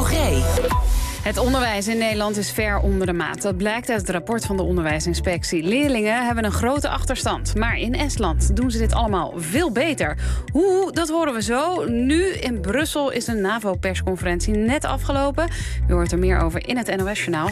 Drogree. Het onderwijs in Nederland is ver onder de maat. Dat blijkt uit het rapport van de onderwijsinspectie. Leerlingen hebben een grote achterstand. Maar in Estland doen ze dit allemaal veel beter. Hoe, dat horen we zo. Nu in Brussel is een NAVO-persconferentie net afgelopen. U hoort er meer over in het NOS-journaal.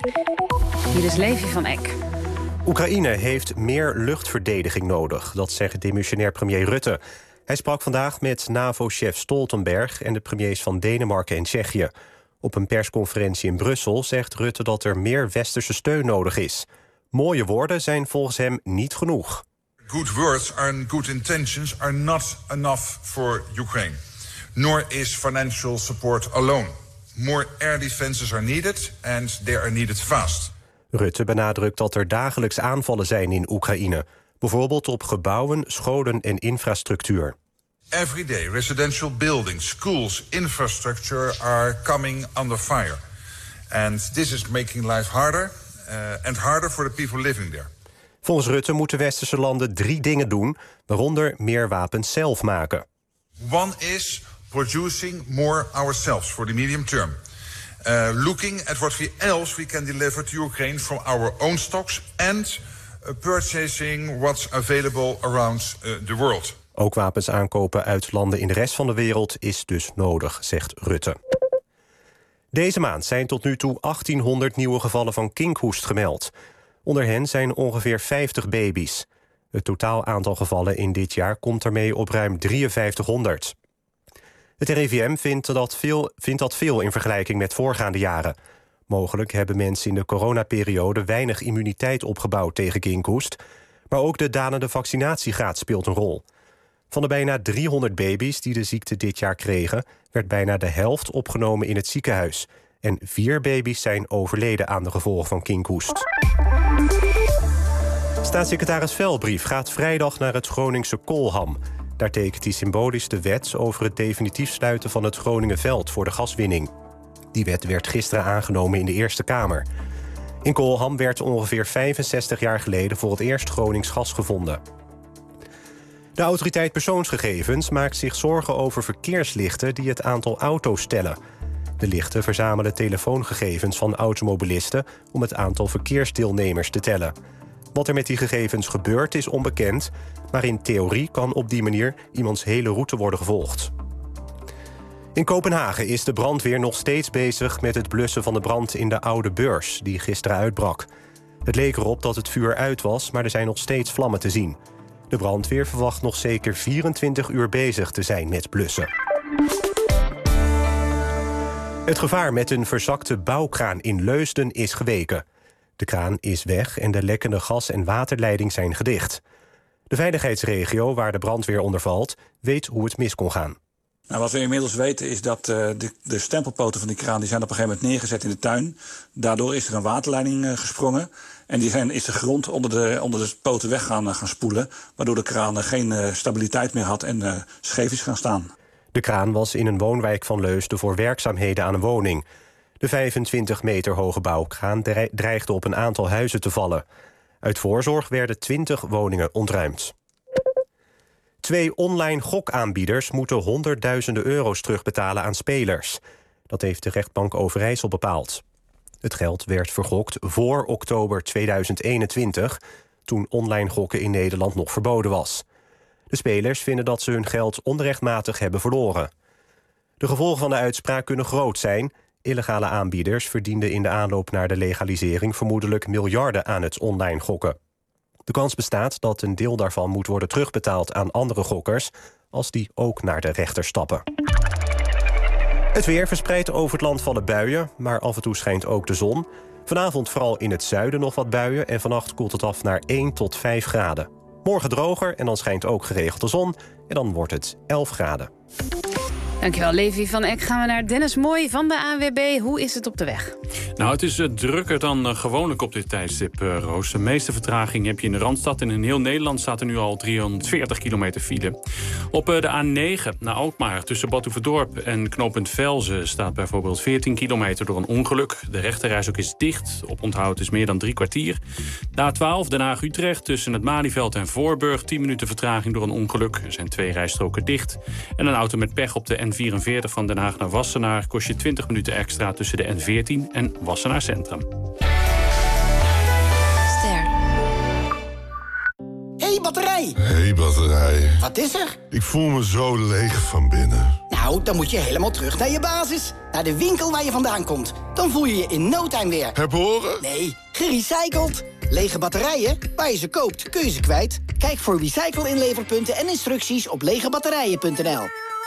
Hier is Levi van Eck. Oekraïne heeft meer luchtverdediging nodig. Dat zegt demissionair premier Rutte. Hij sprak vandaag met NAVO-chef Stoltenberg en de premiers van Denemarken en Tsjechië. Op een persconferentie in Brussel zegt Rutte dat er meer westerse steun nodig is. Mooie woorden zijn volgens hem niet genoeg. Good words and good intentions are not enough for Ukraine. Nor is financial support alone. More air defenses are needed and they are needed fast. Rutte benadrukt dat er dagelijks aanvallen zijn in Oekraïne. Bijvoorbeeld op gebouwen, scholen en infrastructuur. Every day, residential buildings, schools, infrastructure are coming under fire. And this is making life harder and harder for the people living there. Volgens Rutte moeten westerse landen 3 dingen doen, waaronder meer wapens zelf maken. One is producing more ourselves for the medium term. Looking at what else we can deliver to Ukraine from our own stocks and purchasing what's available around the world. Ook wapens aankopen uit landen in de rest van de wereld is dus nodig, zegt Rutte. Deze maand zijn tot nu toe 1800 nieuwe gevallen van kinkhoest gemeld. Onder hen zijn ongeveer 50 baby's. Het totaal aantal gevallen in dit jaar komt ermee op ruim 5300. Het RIVM vindt dat veel in vergelijking met voorgaande jaren. Mogelijk hebben mensen in de coronaperiode weinig immuniteit opgebouwd tegen kinkhoest, maar ook de dalende vaccinatiegraad speelt een rol. Van de bijna 300 baby's die de ziekte dit jaar kregen, werd bijna de helft opgenomen in het ziekenhuis. En 4 baby's zijn overleden aan de gevolgen van kinkhoest. Staatssecretaris Velbrief gaat vrijdag naar het Groningse Kolham. Daar tekent hij symbolisch de wet over het definitief sluiten van het Groningenveld voor de gaswinning. Die wet werd gisteren aangenomen in de Eerste Kamer. In Kolham werd ongeveer 65 jaar geleden voor het eerst Gronings gas gevonden. De autoriteit persoonsgegevens maakt zich zorgen over verkeerslichten die het aantal auto's tellen. De lichten verzamelen telefoongegevens van automobilisten om het aantal verkeersdeelnemers te tellen. Wat er met die gegevens gebeurt is onbekend, maar in theorie kan op die manier iemands hele route worden gevolgd. In Kopenhagen is de brandweer nog steeds bezig met het blussen van de brand in de Oude Beurs, die gisteren uitbrak. Het leek erop dat het vuur uit was, maar er zijn nog steeds vlammen te zien. De brandweer verwacht nog zeker 24 uur bezig te zijn met blussen. Het gevaar met een verzakte bouwkraan in Leusden is geweken. De kraan is weg en de lekkende gas- en waterleiding zijn gedicht. De veiligheidsregio waar de brandweer onder valt weet hoe het mis kon gaan. Nou, wat we inmiddels weten is dat de stempelpoten van die kraan die zijn op een gegeven moment neergezet in de tuin. Daardoor is er een waterleiding gesprongen. En is de grond onder de poten weg gaan spoelen. Waardoor de kraan geen stabiliteit meer had en scheef is gaan staan. De kraan was in een woonwijk van Leusden voor werkzaamheden aan een woning. De 25 meter hoge bouwkraan dreigde op een aantal huizen te vallen. Uit voorzorg werden 20 woningen ontruimd. 2 online gokaanbieders moeten honderdduizenden euro's terugbetalen aan spelers. Dat heeft de rechtbank Overijssel bepaald. Het geld werd vergokt voor oktober 2021... toen online gokken in Nederland nog verboden was. De spelers vinden dat ze hun geld onrechtmatig hebben verloren. De gevolgen van de uitspraak kunnen groot zijn. Illegale aanbieders verdienden in de aanloop naar de legalisering vermoedelijk miljarden aan het online gokken. De kans bestaat dat een deel daarvan moet worden terugbetaald aan andere gokkers als die ook naar de rechter stappen. Het weer verspreidt over het land vallen buien, maar af en toe schijnt ook de zon. Vanavond vooral in het zuiden nog wat buien en vannacht koelt het af naar 1 tot 5 graden. Morgen droger en dan schijnt ook geregeld de zon en dan wordt het 11 graden. Dankjewel, Levi van Eck. Gaan we naar Dennis Mooi van de ANWB. Hoe is het op de weg? Nou, het is drukker dan gewoonlijk op dit tijdstip, Roos. De meeste vertraging heb je in de Randstad. En in heel Nederland staat er nu al 340 kilometer file. Op de A9 naar Alkmaar tussen Badhoevedorp en knooppunt Velzen staat bijvoorbeeld 14 kilometer door een ongeluk. De rechterreis is dicht. Op onthoud is meer dan 3 kwartier. De A12 Den Haag-Utrecht tussen het Malieveld en Voorburg 10 minuten vertraging door een ongeluk. Er zijn 2 rijstroken dicht. En een auto met pech op de N44 van Den Haag naar Wassenaar kost je 20 minuten extra tussen de N14 en Wassenaar Centrum. Ster. Hey batterij! Hey batterij. Wat is er? Ik voel me zo leeg van binnen. Nou, dan moet je helemaal terug naar je basis. Naar de winkel waar je vandaan komt. Dan voel je je in no time weer. Herboren? Nee, gerecycled. Lege batterijen, waar je ze koopt, kun je ze kwijt. Kijk voor recycle-inleverpunten en instructies op legebatterijen.nl.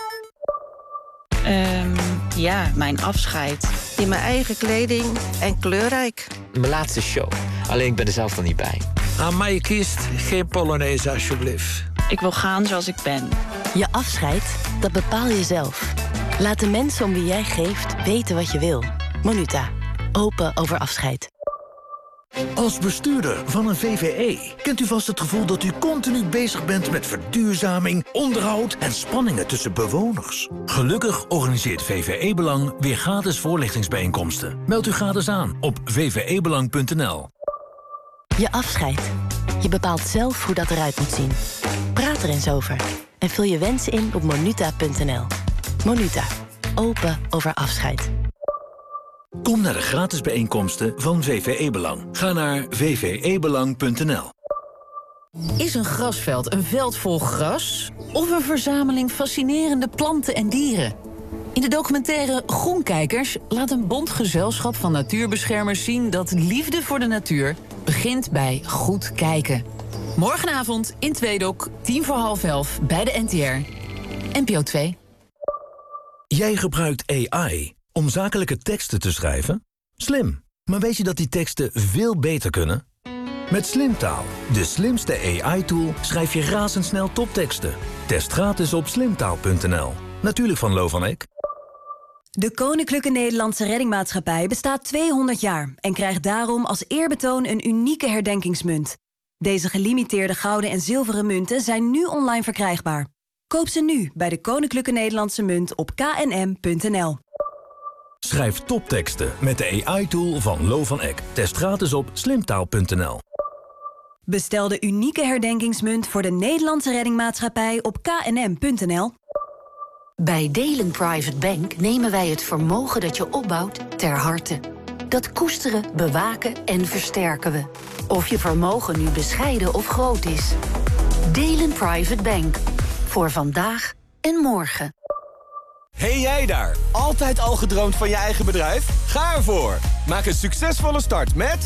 Ja, mijn afscheid. In mijn eigen kleding en kleurrijk. Mijn laatste show. Alleen ik ben er zelf dan niet bij. Aan mij kiest geen Polonaise, alsjeblieft. Ik wil gaan zoals ik ben. Je afscheid, dat bepaal je zelf. Laat de mensen om wie jij geeft weten wat je wil. Monuta. Open over afscheid. Als bestuurder van een VVE kent u vast het gevoel dat u continu bezig bent met verduurzaming, onderhoud en spanningen tussen bewoners. Gelukkig organiseert VVE Belang weer gratis voorlichtingsbijeenkomsten. Meld u gratis aan op vvebelang.nl. Je afscheid. Je bepaalt zelf hoe dat eruit moet zien. Praat er eens over en vul je wens in op monuta.nl. Monuta. Open over afscheid. Kom naar de gratis bijeenkomsten van VVE Belang. Ga naar vvebelang.nl. Is een grasveld een veld vol gras of een verzameling fascinerende planten en dieren? In de documentaire Groenkijkers laat een bondgezelschap van natuurbeschermers zien dat liefde voor de natuur begint bij goed kijken. Morgenavond in Tweedok, 11:10 bij de NTR. NPO 2. Jij gebruikt AI om zakelijke teksten te schrijven? Slim. Maar weet je dat die teksten veel beter kunnen? Met Slimtaal, de slimste AI-tool, schrijf je razendsnel topteksten. Test gratis op slimtaal.nl. Natuurlijk van Lo van Eck. De Koninklijke Nederlandse Reddingmaatschappij bestaat 200 jaar... en krijgt daarom als eerbetoon een unieke herdenkingsmunt. Deze gelimiteerde gouden en zilveren munten zijn nu online verkrijgbaar. Koop ze nu bij de Koninklijke Nederlandse Munt op knm.nl. Schrijf topteksten met de AI-tool van Lo van Eck. Test gratis op slimtaal.nl. Bestel de unieke herdenkingsmunt voor de Nederlandse Reddingmaatschappij op knm.nl. Bij Delen Private Bank nemen wij het vermogen dat je opbouwt ter harte. Dat koesteren, bewaken en versterken we. Of je vermogen nu bescheiden of groot is. Delen Private Bank. Voor vandaag en morgen. Hey jij daar, altijd al gedroomd van je eigen bedrijf? Ga ervoor! Maak een succesvolle start met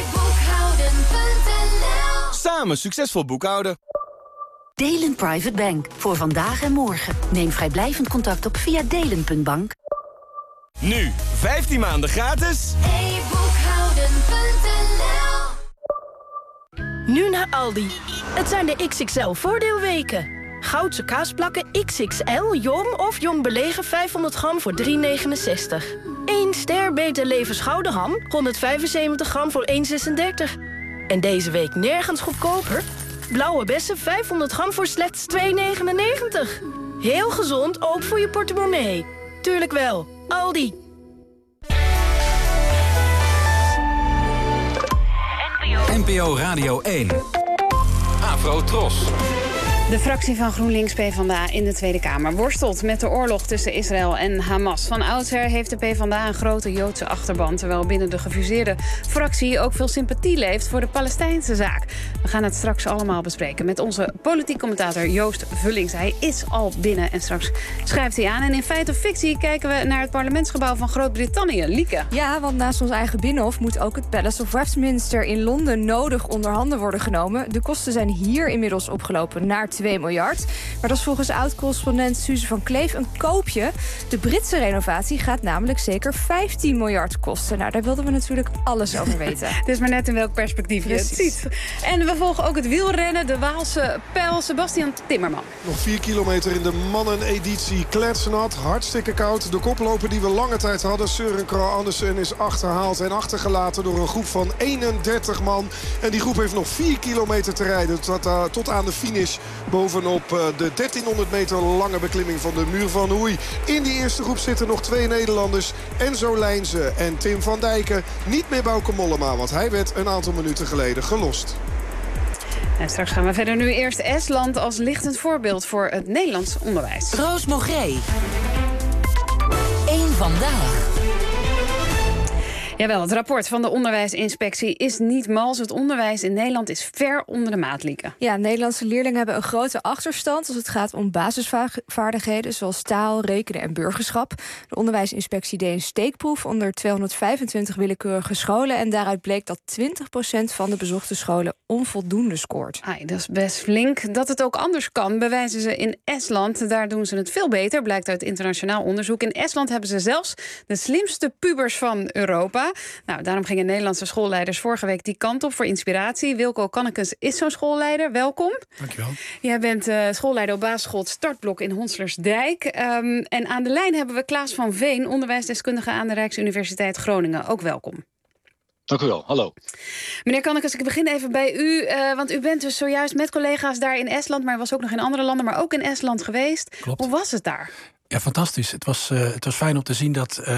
e-boekhouden.nl. Samen succesvol boekhouden. Delen Private Bank. Voor vandaag en morgen. Neem vrijblijvend contact op via delen.bank. Nu, 15 maanden gratis. e-boekhouden.nl. Nu naar Aldi. Het zijn de XXL voordeelweken. Goudse kaasplakken XXL, jong of jong belegen 500 gram voor €3,69. 1 ster Beter Leven schouderham, 175 gram voor €1,36. En deze week nergens goedkoper. Blauwe bessen 500 gram voor slechts €2,99. Heel gezond, ook voor je portemonnee. Tuurlijk wel, Aldi. NPO Radio 1. Afro Tros. De fractie van GroenLinks PvdA in de Tweede Kamer worstelt met de oorlog tussen Israël en Hamas. Van oudsher heeft de PvdA een grote Joodse achterban, terwijl binnen de gefuseerde fractie ook veel sympathie leeft voor de Palestijnse zaak. We gaan het straks allemaal bespreken met onze politiek commentator Joost Vullings. Hij is al binnen en straks schrijft hij aan. En in Feit of Fictie kijken we naar het parlementsgebouw van Groot-Brittannië. Lieke. Ja, want naast ons eigen Binnenhof moet ook het Palace of Westminster in Londen nodig onder handen worden genomen. De kosten zijn hier inmiddels opgelopen naar 2 miljard. Maar dat is volgens oud-correspondent Suze van Kleef een koopje. De Britse renovatie gaat namelijk zeker 15 miljard kosten. Nou, daar wilden we natuurlijk alles over weten. Het is maar net in welk perspectief je het ziet. En we volgen ook het wielrennen, de Waalse pijl, Sebastian Timmerman. Nog 4 kilometer in de manneneditie. Kletsnat, hartstikke koud. De koploper die we lange tijd hadden, Søren Kragh Andersen, is achterhaald en achtergelaten door een groep van 31 man. En die groep heeft nog 4 kilometer te rijden tot aan de finish bovenop de 1300 meter lange beklimming van de Muur van Hoei. In die eerste groep zitten nog 2 Nederlanders, Enzo Lijnse en Tim van Dijken. Niet meer Bauke Mollema, want hij werd een aantal minuten geleden gelost. En straks gaan we verder. Nu eerst Estland als lichtend voorbeeld voor het Nederlands onderwijs. Roos Mogré. Eén vandaag. Jawel, het rapport van de onderwijsinspectie is niet mals. Het onderwijs in Nederland is ver onder de maat, Lieke. Ja, Nederlandse leerlingen hebben een grote achterstand als het gaat om basisvaardigheden zoals taal, rekenen en burgerschap. De onderwijsinspectie deed een steekproef onder 225 willekeurige scholen en daaruit bleek dat 20% van de bezochte scholen onvoldoende scoort. Dat is best flink. Dat het ook anders kan, bewijzen ze in Estland. Daar doen ze het veel beter, blijkt uit internationaal onderzoek. In Estland hebben ze zelfs de slimste pubers van Europa. Nou, daarom gingen Nederlandse schoolleiders vorige week die kant op voor inspiratie. Wilco Kannekens is zo'n schoolleider. Welkom. Dankjewel. Jij bent schoolleider op basisschool het Startblok in Honslersdijk. En aan de lijn hebben we Klaas van Veen, onderwijsdeskundige aan de Rijksuniversiteit Groningen. Ook welkom. Dank u wel, hallo. Meneer Kannekens, ik begin even bij u. Want u bent dus zojuist met collega's daar in Estland, maar was ook nog in andere landen, maar ook in Estland geweest. Klopt. Hoe was het daar? Ja, fantastisch. Het was fijn om te zien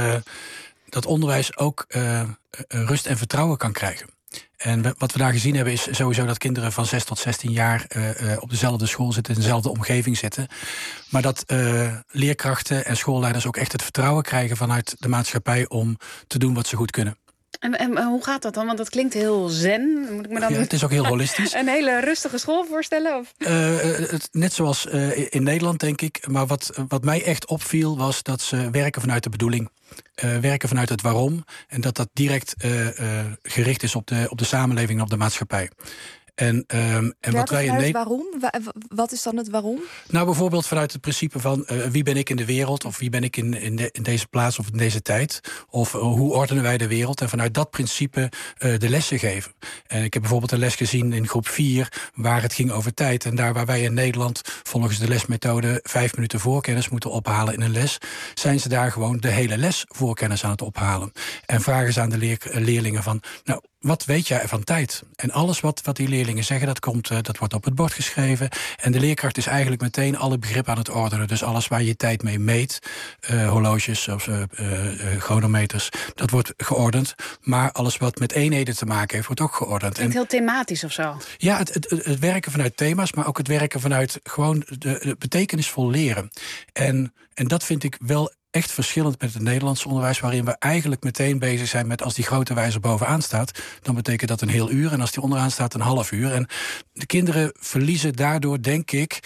dat onderwijs ook rust en vertrouwen kan krijgen. En wat we daar gezien hebben is sowieso dat kinderen van 6 tot 16 jaar op dezelfde school zitten, in dezelfde omgeving zitten. Maar dat leerkrachten en schoolleiders ook echt het vertrouwen krijgen vanuit de maatschappij om te doen wat ze goed kunnen. En hoe gaat dat dan? Want dat klinkt heel zen. Moet ik me dan het is ook heel holistisch. Een hele rustige school voorstellen? Of? Net zoals in Nederland, denk ik. Maar wat mij echt opviel was dat ze werken vanuit de bedoeling. Werken vanuit het waarom. En dat direct gericht is op de samenleving en op de maatschappij. En wat wij vanuit waarom? Wat is dan het waarom? Nou, bijvoorbeeld vanuit het principe van wie ben ik in de wereld, of wie ben ik in deze plaats of in deze tijd, of hoe ordenen wij de wereld, en vanuit dat principe de lessen geven. En ik heb bijvoorbeeld een les gezien in groep 4 waar het ging over tijd, en daar waar wij in Nederland volgens de lesmethode 5 minuten voorkennis moeten ophalen in een les, zijn ze daar gewoon de hele les voorkennis aan het ophalen. En vragen ze aan de leerlingen van, nou, wat weet jij van tijd? En alles wat die leerlingen zeggen, dat wordt op het bord geschreven. En de leerkracht is eigenlijk meteen alle begrippen aan het ordenen. Dus alles waar je tijd mee meet, horloges of chronometers, dat wordt geordend. Maar alles wat met eenheden te maken heeft, wordt ook geordend. Het heel thematisch of zo? Ja, het werken vanuit thema's, maar ook het werken vanuit gewoon de betekenisvol leren. En dat vind ik wel echt verschillend met het Nederlandse onderwijs, waarin we eigenlijk meteen bezig zijn met als die grote wijzer bovenaan staat, dan betekent dat een heel uur. En als die onderaan staat, een half uur. En de kinderen verliezen daardoor, denk ik,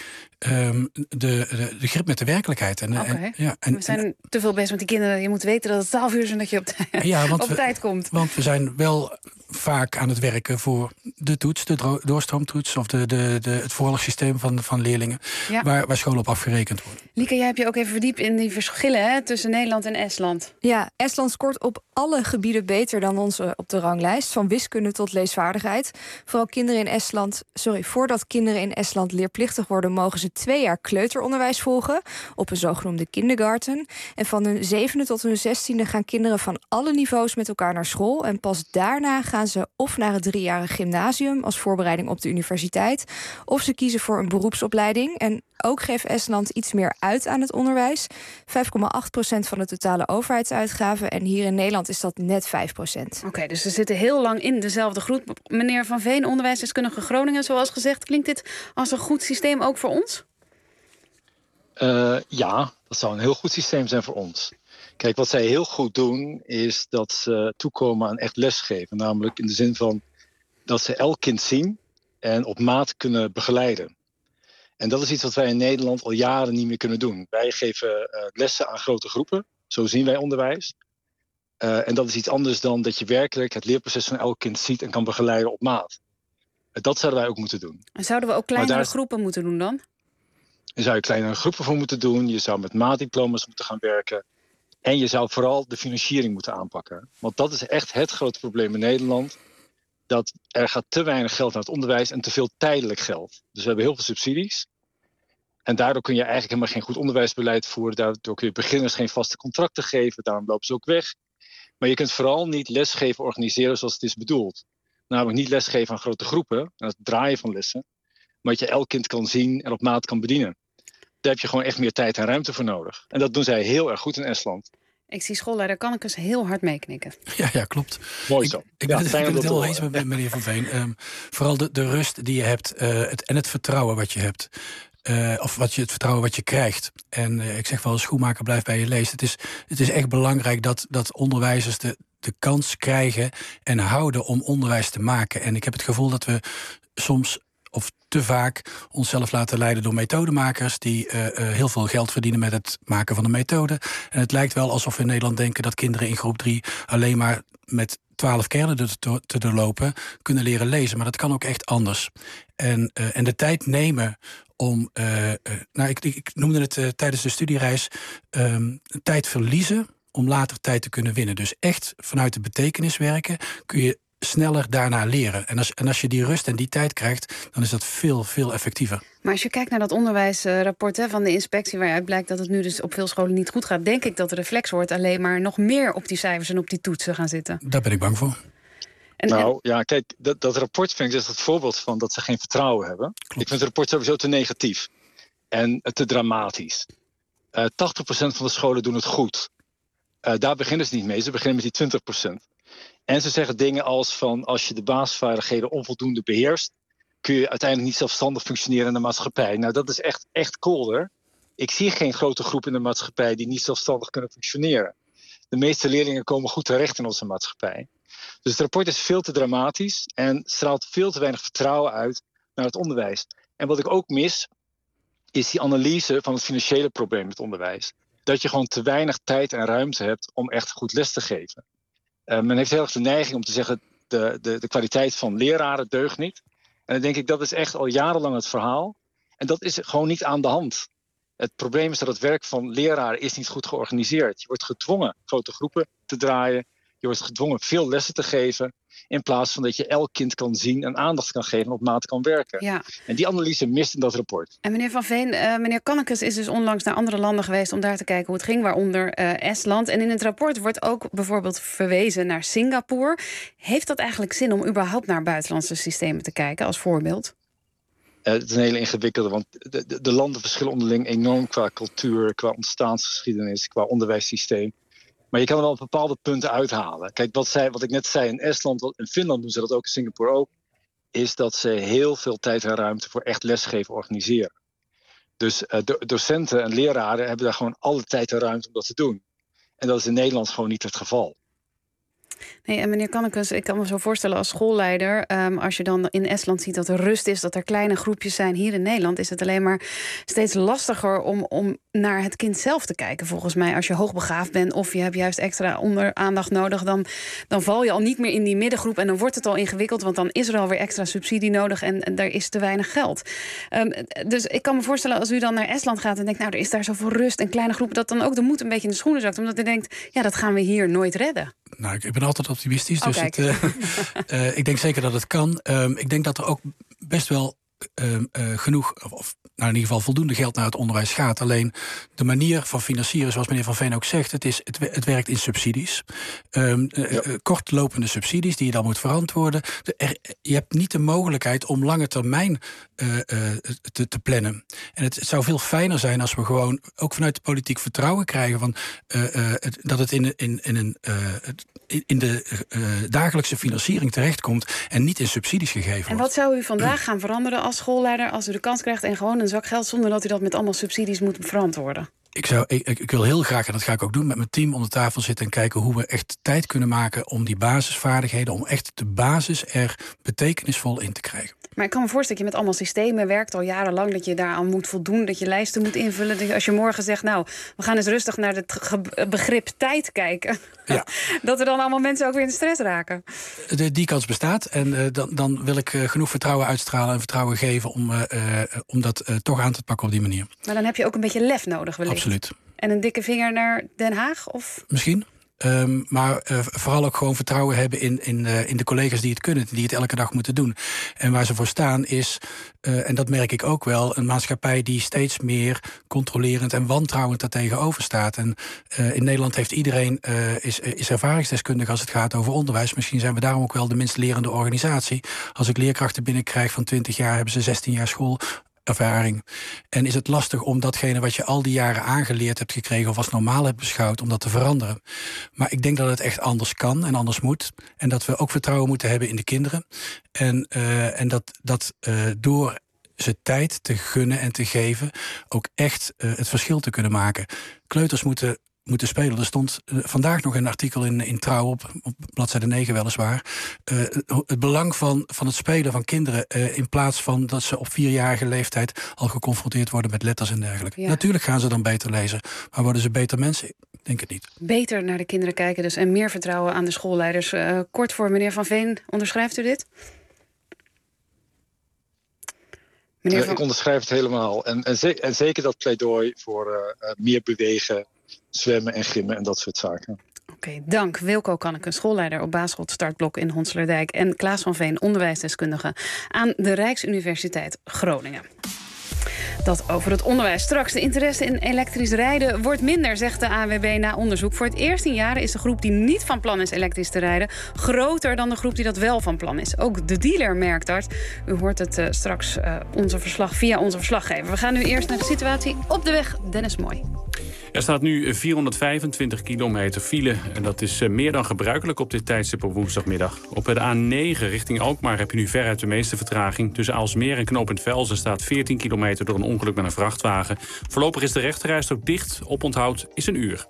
de grip met de werkelijkheid. We zijn te veel bezig met die kinderen. Je moet weten dat het 12 uur is en dat je op tijd komt. Want we zijn wel vaak aan het werken voor de toets, de doorstroomtoets of het voorlegsysteem van leerlingen, waar scholen op afgerekend worden. Lieke, jij hebt je ook even verdiept in die verschillen tussen Nederland en Estland. Ja, Estland scoort op alle gebieden beter dan ons op de ranglijst, van wiskunde tot leesvaardigheid. Voordat kinderen in Estland leerplichtig worden, mogen ze 2 jaar kleuteronderwijs volgen op een zogenoemde kindergarten. En van hun 7e tot hun 16e gaan kinderen van alle niveaus met elkaar naar school. En pas daarna gaan ze of naar het 3-jarig gymnasium als voorbereiding op de universiteit, of ze kiezen voor een beroepsopleiding. En ook geeft Estland iets meer uit aan het onderwijs. 5,8% van de totale overheidsuitgaven. En hier in Nederland is dat net 5%. Oké, dus ze zitten heel lang in dezelfde groep. Meneer Van Veen, onderwijsdeskundige Groningen, zoals gezegd, klinkt dit als een goed systeem ook voor ons? Ja, dat zou een heel goed systeem zijn voor ons. Kijk, wat zij heel goed doen, is dat ze toekomen aan echt lesgeven. Namelijk in de zin van dat ze elk kind zien en op maat kunnen begeleiden. En dat is iets wat wij in Nederland al jaren niet meer kunnen doen. Wij geven lessen aan grote groepen. Zo zien wij onderwijs. En dat is iets anders dan dat je werkelijk het leerproces van elk kind ziet en kan begeleiden op maat. Dat zouden wij ook moeten doen. En zouden we ook kleinere groepen moeten doen dan? Je zou je kleinere groepen voor moeten doen. Je zou met maatdiploma's moeten gaan werken. En je zou vooral de financiering moeten aanpakken. Want dat is echt het grote probleem in Nederland. Dat er gaat te weinig geld naar het onderwijs en te veel tijdelijk geld. Dus we hebben heel veel subsidies. En daardoor kun je eigenlijk helemaal geen goed onderwijsbeleid voeren. Daardoor kun je beginners geen vaste contracten geven. Daarom lopen ze ook weg. Maar je kunt vooral niet lesgeven organiseren zoals het is bedoeld. Namelijk niet lesgeven aan grote groepen. En het draaien van lessen. Maar dat je elk kind kan zien en op maat kan bedienen. Daar heb je gewoon echt meer tijd en ruimte voor nodig. En dat doen zij heel erg goed in Estland. Ik zie schoolleider Kannekes heel hard meeknikken. Ja, klopt. Mooi zo. Ik ben het heel eens met meneer Van Veen. Vooral de rust die je hebt en het vertrouwen wat je hebt. Of het vertrouwen wat je krijgt. En ik zeg wel, schoenmaker blijft bij je leest. Het is echt belangrijk dat onderwijzers de kans krijgen en houden om onderwijs te maken. En ik heb het gevoel dat we soms of te vaak onszelf laten leiden door methodemakers die heel veel geld verdienen met het maken van een methode. En het lijkt wel alsof we in Nederland denken dat kinderen in groep 3 alleen maar met 12 kernen te doorlopen kunnen leren lezen. Maar dat kan ook echt anders. En de tijd nemen om, ik noemde het tijdens de studiereis, tijd verliezen om later tijd te kunnen winnen. Dus echt vanuit de betekenis werken kun je sneller daarna leren. En als je die rust en die tijd krijgt, dan is dat veel, veel effectiever. Maar als je kijkt naar dat onderwijsrapport van de inspectie, waaruit blijkt dat het nu dus op veel scholen niet goed gaat, denk ik dat de reflex wordt alleen maar nog meer op die cijfers en op die toetsen gaan zitten. Daar ben ik bang voor. Ja, kijk, dat rapport vind ik dus het voorbeeld van dat ze geen vertrouwen hebben. Klopt. Ik vind het rapport sowieso te negatief en te dramatisch. 80% van de scholen doen het goed. Daar beginnen ze niet mee, ze beginnen met die 20%. En ze zeggen dingen als van als je de basisvaardigheden onvoldoende beheerst, kun je uiteindelijk niet zelfstandig functioneren in de maatschappij. Nou, dat is echt kolder. Ik zie geen grote groep in de maatschappij die niet zelfstandig kunnen functioneren. De meeste leerlingen komen goed terecht in onze maatschappij. Dus het rapport is veel te dramatisch en straalt veel te weinig vertrouwen uit naar het onderwijs. En wat ik ook mis, is die analyse van het financiële probleem met het onderwijs. Dat je gewoon te weinig tijd en ruimte hebt om echt goed les te geven. Men heeft heel erg de neiging om te zeggen, de kwaliteit van leraren deugt niet. En dan denk ik, dat is echt al jarenlang het verhaal. En dat is gewoon niet aan de hand. Het probleem is dat het werk van leraren is niet goed georganiseerd. Je wordt gedwongen grote groepen te draaien. Je wordt gedwongen veel lessen te geven, in plaats van dat je elk kind kan zien en aandacht kan geven en op maat kan werken. Ja. En die analyse mist in dat rapport. En meneer Van Veen, meneer Kannekes is dus onlangs naar andere landen geweest om daar te kijken hoe het ging, waaronder Estland. En in het rapport wordt ook bijvoorbeeld verwezen naar Singapore. Heeft dat eigenlijk zin om überhaupt naar buitenlandse systemen te kijken als voorbeeld? Het is een hele ingewikkelde, want de landen verschillen onderling enorm qua cultuur, qua ontstaansgeschiedenis, qua onderwijssysteem. Maar je kan er wel bepaalde punten uithalen. Kijk, wat ik net zei in Estland, in Finland doen ze dat ook, in Singapore ook, is dat ze heel veel tijd en ruimte voor echt lesgeven organiseren. Dus docenten en leraren hebben daar gewoon alle tijd en ruimte om dat te doen. En dat is in Nederland gewoon niet het geval. Nee, en meneer Kannekes, ik kan me zo voorstellen als schoolleider, als je dan in Estland ziet dat er rust is, dat er kleine groepjes zijn, hier in Nederland is het alleen maar steeds lastiger om naar het kind zelf te kijken. Volgens mij, als je hoogbegaafd bent of je hebt juist extra onderaandacht nodig, dan val je al niet meer in die middengroep en dan wordt het al ingewikkeld, want dan is er alweer extra subsidie nodig en er is te weinig geld. Dus ik kan me voorstellen als u dan naar Estland gaat en denkt, nou, er is daar zoveel rust en kleine groepen, dat dan ook de moed een beetje in de schoenen zakt, omdat u denkt, ja, dat gaan we hier nooit redden. Nou, ik ben altijd optimistisch, dus ik denk zeker dat het kan. Ik denk dat er ook best wel genoeg, of nou in ieder geval voldoende geld naar het onderwijs gaat. Alleen de manier van financieren, zoals meneer Van Veen ook zegt, het werkt in subsidies. Kortlopende subsidies die je dan moet verantwoorden. Je hebt niet de mogelijkheid om lange termijn te plannen. En het zou veel fijner zijn als we gewoon ook vanuit de politiek vertrouwen krijgen van dat het in de dagelijkse financiering terechtkomt en niet in subsidies gegeven wordt. En wat zou u vandaag gaan veranderen als schoolleider als u de kans krijgt en gewoon een zak geld zonder dat u dat met allemaal subsidies moet verantwoorden? Ik wil heel graag, en dat ga ik ook doen, met mijn team om de tafel zitten en kijken hoe we echt tijd kunnen maken om die basisvaardigheden, om echt de basis er betekenisvol in te krijgen. Maar ik kan me voorstellen dat je met allemaal systemen werkt al jarenlang, dat je daaraan moet voldoen, dat je lijsten moet invullen. Dat als je morgen zegt, nou, we gaan eens rustig naar het begrip tijd kijken. Ja. Dat er dan allemaal mensen ook weer in de stress raken. Die kans bestaat. En dan wil ik genoeg vertrouwen uitstralen en vertrouwen geven om dat toch aan te pakken op die manier. Maar dan heb je ook een beetje lef nodig wellicht. Absoluut. En een dikke vinger naar Den Haag? Of? Misschien. Maar vooral ook gewoon vertrouwen hebben in de collega's die het kunnen, die het elke dag moeten doen. En waar ze voor staan is, en dat merk ik ook wel, een maatschappij die steeds meer controlerend en wantrouwend daartegenover staat. En in Nederland heeft iedereen is ervaringsdeskundig als het gaat over onderwijs. Misschien zijn we daarom ook wel de minst lerende organisatie. Als ik leerkrachten binnenkrijg van 20 jaar, hebben ze 16 jaar schoolervaring. En is het lastig om datgene wat je al die jaren aangeleerd hebt gekregen of als normaal hebt beschouwd, om dat te veranderen. Maar ik denk dat het echt anders kan en anders moet. En dat we ook vertrouwen moeten hebben in de kinderen. En dat door ze tijd te gunnen en te geven ook echt het verschil te kunnen maken. Kleuters moeten spelen. Er stond vandaag nog een artikel in Trouw op bladzijde 9 weliswaar. Het belang van het spelen van kinderen in plaats van dat ze op 4-jarige leeftijd al geconfronteerd worden met letters en dergelijke. Ja. Natuurlijk gaan ze dan beter lezen, maar worden ze beter mensen? Ik denk het niet. Beter naar de kinderen kijken dus en meer vertrouwen aan de schoolleiders. Kort voor meneer Van Veen, onderschrijft u dit? Ik onderschrijf het helemaal. En zeker dat pleidooi voor meer bewegen, zwemmen en gymmen en dat soort zaken. Oké, dank. Wilco Kanneken, schoolleider op basisschool Startblok in Honslerdijk. En Klaas van Veen, onderwijsdeskundige aan de Rijksuniversiteit Groningen. Dat over het onderwijs. Straks de interesse in elektrisch rijden wordt minder, zegt de ANWB na onderzoek. Voor het eerst in jaren is de groep die niet van plan is elektrisch te rijden groter dan de groep die dat wel van plan is. Ook de dealer merkt dat. U hoort het straks via onze verslaggever. We gaan nu eerst naar de situatie op de weg. Dennis Mooi. Er staat nu 425 kilometer file. En dat is meer dan gebruikelijk op dit tijdstip op woensdagmiddag. Op de A9 richting Alkmaar heb je nu veruit de meeste vertraging. Tussen Aalsmeer en Knooppunt Velzen staat 14 kilometer door een ongeluk met een vrachtwagen. Voorlopig is de rechterrijstrook dicht. Oponthoud is een uur.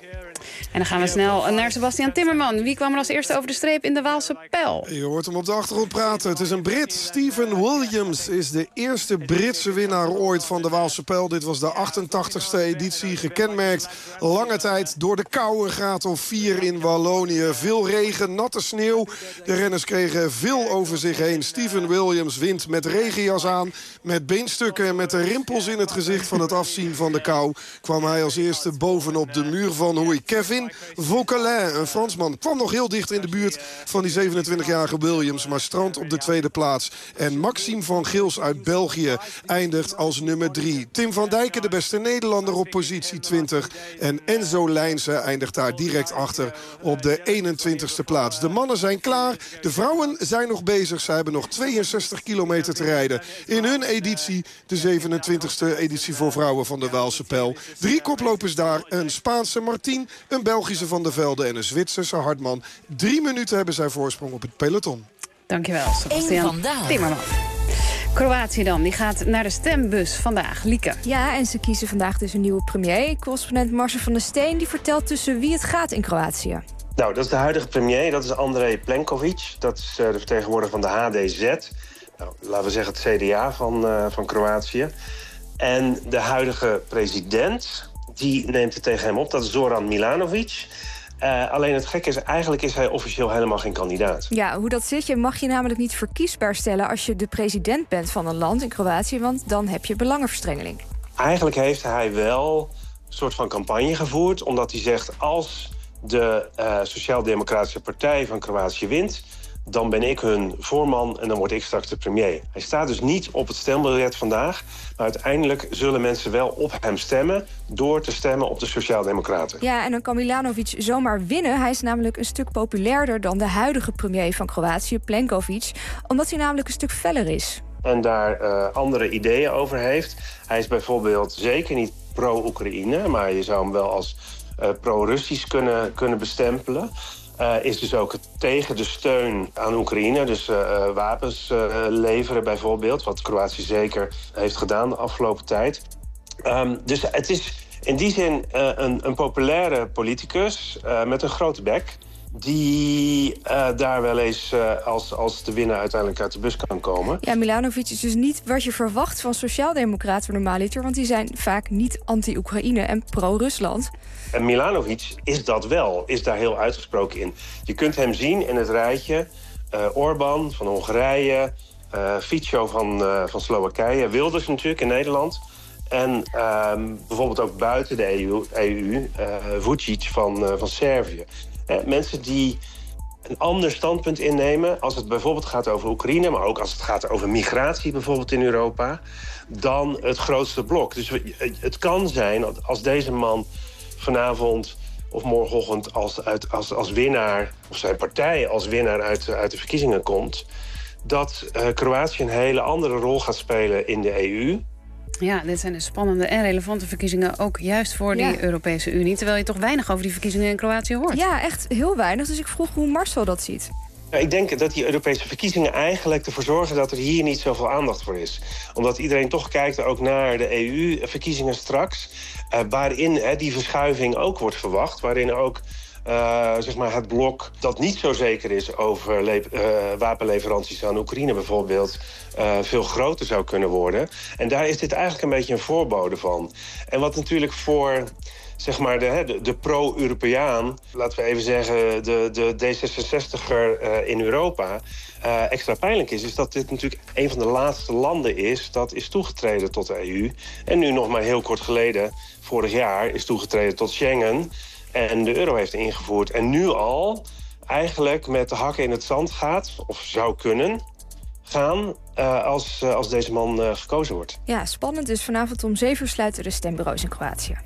En dan gaan we snel naar Sebastian Timmerman. Wie kwam er als eerste over de streep in de Waalse Pijl? Je hoort hem op de achtergrond praten. Het is een Brit. Stephen Williams is de eerste Britse winnaar ooit van de Waalse Pijl. Dit was de 88ste editie, gekenmerkt lange tijd door de kou. Een graad of 4 in Wallonië. Veel regen, natte sneeuw. De renners kregen veel over zich heen. Stephen Williams wint met regenjas aan, met beenstukken en met de rimpels in het gezicht van het afzien van de kou. Kwam hij als eerste bovenop de muur van Hoei. Kevin Vauquelin, een Fransman, kwam nog heel dicht in de buurt van die 27-jarige Williams, maar strandt op de tweede plaats. En Maxime van Gils uit België eindigt als nummer 3. Tim van Dijken, de beste Nederlander, op positie 20. En Enzo Lijnse eindigt daar direct achter op de 21ste plaats. De mannen zijn klaar, de vrouwen zijn nog bezig. Zij hebben nog 62 kilometer te rijden in hun editie, de 27ste editie voor vrouwen van de Waalse Pijl. 3 koplopers daar, een Spaanse Martin, een Belgische Van der Velde en een Zwitserse Hartman. 3 minuten hebben zij voorsprong op het peloton. Dankjewel, Sebastian Timmerman. Kroatië dan, die gaat naar de stembus vandaag. Lieke. Ja, en ze kiezen vandaag dus een nieuwe premier. Correspondent Marcel van der Steen die vertelt tussen wie het gaat in Kroatië. Nou, dat is de huidige premier, dat is Andrej Plenković. Dat is de vertegenwoordiger van de HDZ. Nou, laten we zeggen het CDA van Kroatië. En de huidige president, die neemt het tegen hem op. Dat is Zoran Milanovic. Alleen het gekke is, eigenlijk is hij officieel helemaal geen kandidaat. Ja, hoe dat zit, je mag je namelijk niet verkiesbaar stellen als je de president bent van een land in Kroatië, want dan heb je belangenverstrengeling. Eigenlijk heeft hij wel een soort van campagne gevoerd, omdat hij zegt, als de Sociaal-Democratische Partij van Kroatië wint, dan ben ik hun voorman en dan word ik straks de premier. Hij staat dus niet op het stembiljet vandaag, maar uiteindelijk zullen mensen wel op hem stemmen door te stemmen op de Sociaaldemocraten. Ja, en dan kan Milanovic zomaar winnen. Hij is namelijk een stuk populairder dan de huidige premier van Kroatië, Plenković, omdat hij namelijk een stuk feller is. En daar andere ideeën over heeft. Hij is bijvoorbeeld zeker niet pro-Oekraïne, maar je zou hem wel als pro-Russisch kunnen bestempelen. Is dus ook tegen de steun aan Oekraïne. Dus wapens leveren bijvoorbeeld. Wat Kroatië zeker heeft gedaan de afgelopen tijd. Dus het is in die zin een populaire politicus met een grote bek. die daar wel eens als de winnaar uiteindelijk uit de bus kan komen. Ja, Milanovic is dus niet wat je verwacht van sociaaldemocraten normaliter, want die zijn vaak niet anti-Oekraïne en pro-Rusland. En Milanovic is dat wel, is daar heel uitgesproken in. Je kunt hem zien in het rijtje Orbán van Hongarije, Fico van Slowakije, Wilders natuurlijk in Nederland. En bijvoorbeeld ook buiten de EU Vučić van Servië. Mensen die een ander standpunt innemen als het bijvoorbeeld gaat over Oekraïne, maar ook als het gaat over migratie bijvoorbeeld in Europa, dan het grootste blok. Dus het kan zijn als deze man vanavond of morgenochtend als winnaar, of zijn partij als winnaar uit de verkiezingen komt, dat Kroatië een hele andere rol gaat spelen in de EU. Ja, dit zijn dus spannende en relevante verkiezingen, ook juist voor die Europese Unie. Terwijl je toch weinig over die verkiezingen in Kroatië hoort. Ja, echt heel weinig. Dus ik vroeg hoe Marcel dat ziet. Nou, ik denk dat die Europese verkiezingen eigenlijk ervoor zorgen dat er hier niet zoveel aandacht voor is. Omdat iedereen toch kijkt ook naar de EU-verkiezingen straks, waarin die verschuiving ook wordt verwacht. Waarin ook zeg maar het blok dat niet zo zeker is over wapenleveranties aan Oekraïne bijvoorbeeld, veel groter zou kunnen worden. En daar is dit eigenlijk een beetje een voorbode van. En wat natuurlijk voor zeg maar de pro-Europeaan, laten we even zeggen de D66er in Europa, extra pijnlijk is dat dit natuurlijk een van de laatste landen is dat is toegetreden tot de EU. En nu nog maar heel kort geleden, vorig jaar, is toegetreden tot Schengen en de euro heeft ingevoerd. En nu al eigenlijk met de hakken in het zand gaat, of zou kunnen gaan, als deze man gekozen wordt. Ja, spannend. Dus vanavond om 7 uur sluiten de stembureaus in Kroatië.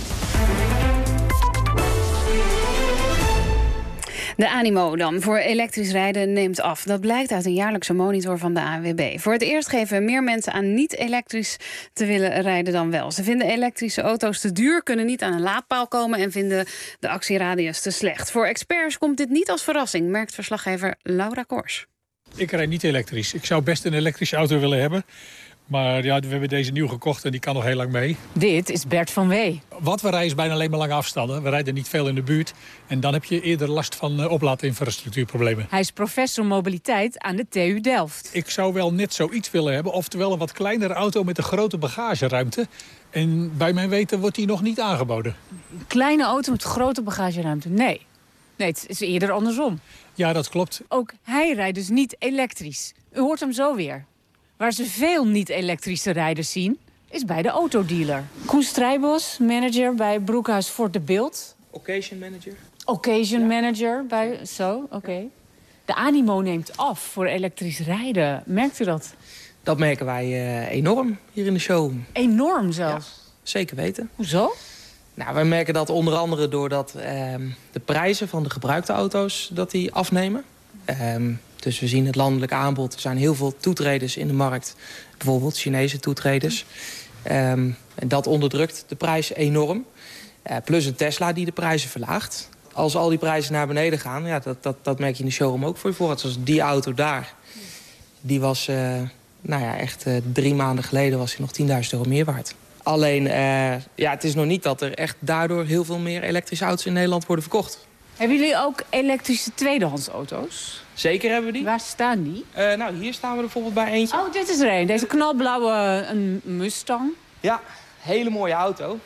De animo dan voor elektrisch rijden neemt af. Dat blijkt uit een jaarlijkse monitor van de ANWB. Voor het eerst geven meer mensen aan niet elektrisch te willen rijden dan wel. Ze vinden elektrische auto's te duur, kunnen niet aan een laadpaal komen en vinden de actieradius te slecht. Voor experts komt dit niet als verrassing, merkt verslaggever Laura Kors. Ik rijd niet elektrisch. Ik zou best een elektrische auto willen hebben. Maar ja, we hebben deze nieuw gekocht en die kan nog heel lang mee. Dit is Bert van Wee. Wat we rijden is bijna alleen maar lange afstanden. We rijden niet veel in de buurt. En dan heb je eerder last van oplaadinfrastructuurproblemen. Hij is professor mobiliteit aan de TU Delft. Ik zou wel net zoiets willen hebben. Oftewel een wat kleinere auto met een grote bagageruimte. En bij mijn weten wordt die nog niet aangeboden. Een kleine auto met grote bagageruimte? Nee. Nee, het is eerder andersom. Ja, dat klopt. Ook hij rijdt dus niet elektrisch. U hoort hem zo weer. Waar ze veel niet-elektrische rijders zien, is bij de autodealer. Koen Strijbos, manager bij Broekhuis Fort de Bilt. Occasion manager. Occasion manager bij... Zo, oké. De animo neemt af voor elektrisch rijden. Merkt u dat? Dat merken wij enorm hier in de show. Enorm zelfs? Ja, zeker weten. Hoezo? Nou, wij merken dat onder andere doordat de prijzen van de gebruikte auto's dat die afnemen. Dus we zien het landelijk aanbod. Er zijn heel veel toetreders in de markt. Bijvoorbeeld Chinese toetreders. En dat onderdrukt de prijs enorm. Plus een Tesla die de prijzen verlaagt. Als al die prijzen naar beneden gaan, ja, dat merk je in de showroom ook voor je voorraad. Zoals die auto daar, die was echt 3 maanden geleden was die nog €10.000 meer waard. Alleen, het is nog niet dat er echt daardoor heel veel meer elektrische auto's in Nederland worden verkocht. Hebben jullie ook elektrische tweedehands auto's? Zeker hebben we die. Waar staan die? Hier staan we bijvoorbeeld bij eentje. Oh, dit is er een. Deze knalblauwe een Mustang. Ja, hele mooie auto.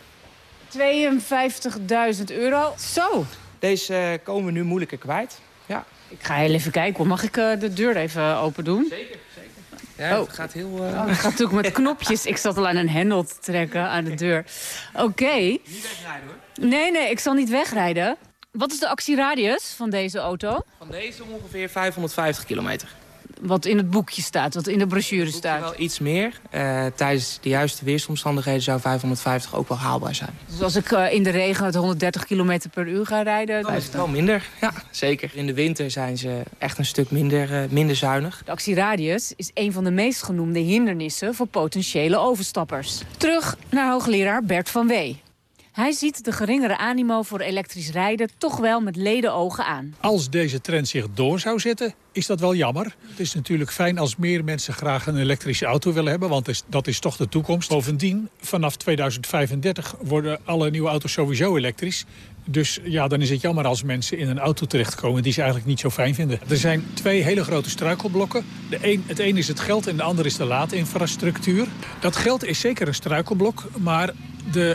€52.000. Zo. Deze komen we nu moeilijker kwijt. Ja. Ik ga heel even kijken hoor. Mag ik de deur even open doen? Zeker. Ja, het gaat heel... het gaat natuurlijk met knopjes. Ik zat al aan een hendel te trekken aan de deur. Oké. Niet wegrijden hoor. Nee, ik zal niet wegrijden. Wat is de actieradius van deze auto? Van deze ongeveer 550 kilometer. Wat in het boekje staat, wat in de brochure staat. Wel iets meer. Tijdens de juiste weersomstandigheden zou 550 ook wel haalbaar zijn. Dus als ik in de regen met 130 km per uur ga rijden... Dan is het wel minder, ja, zeker. In de winter zijn ze echt een stuk minder zuinig. De actieradius is een van de meest genoemde hindernissen voor potentiële overstappers. Terug naar hoogleraar Bert van Wee. Hij ziet de geringere animo voor elektrisch rijden toch wel met ledenogen aan. Als deze trend zich door zou zetten, is dat wel jammer. Het is natuurlijk fijn als meer mensen graag een elektrische auto willen hebben, want dat is toch de toekomst. Bovendien, vanaf 2035 worden alle nieuwe auto's sowieso elektrisch. Dus ja, dan is het jammer als mensen in een auto terechtkomen die ze eigenlijk niet zo fijn vinden. Er zijn 2 hele grote struikelblokken. Het een is het geld en de ander is de laadinfrastructuur. Dat geld is zeker een struikelblok, maar de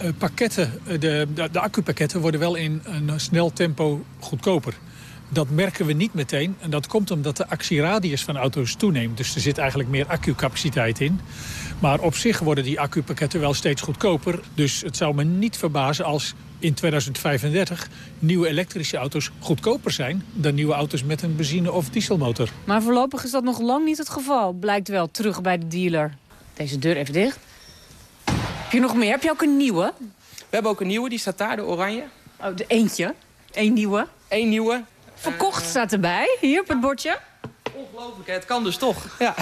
accupakketten worden wel in een snel tempo goedkoper. Dat merken we niet meteen en dat komt omdat de actieradius van auto's toeneemt. Dus er zit eigenlijk meer accucapaciteit in. Maar op zich worden die accupakketten wel steeds goedkoper. Dus het zou me niet verbazen als in 2035 nieuwe elektrische auto's goedkoper zijn dan nieuwe auto's met een benzine- of dieselmotor. Maar voorlopig is dat nog lang niet het geval. Blijkt wel terug bij de dealer. Deze deur even dicht. Heb je nog meer? Heb je ook een nieuwe? We hebben ook een nieuwe, die staat daar, de oranje. Oh, de eentje. Eén nieuwe. Eén nieuwe. Verkocht staat erbij, hier op het bordje. Ongelooflijk, hè? Het kan dus toch. Ja.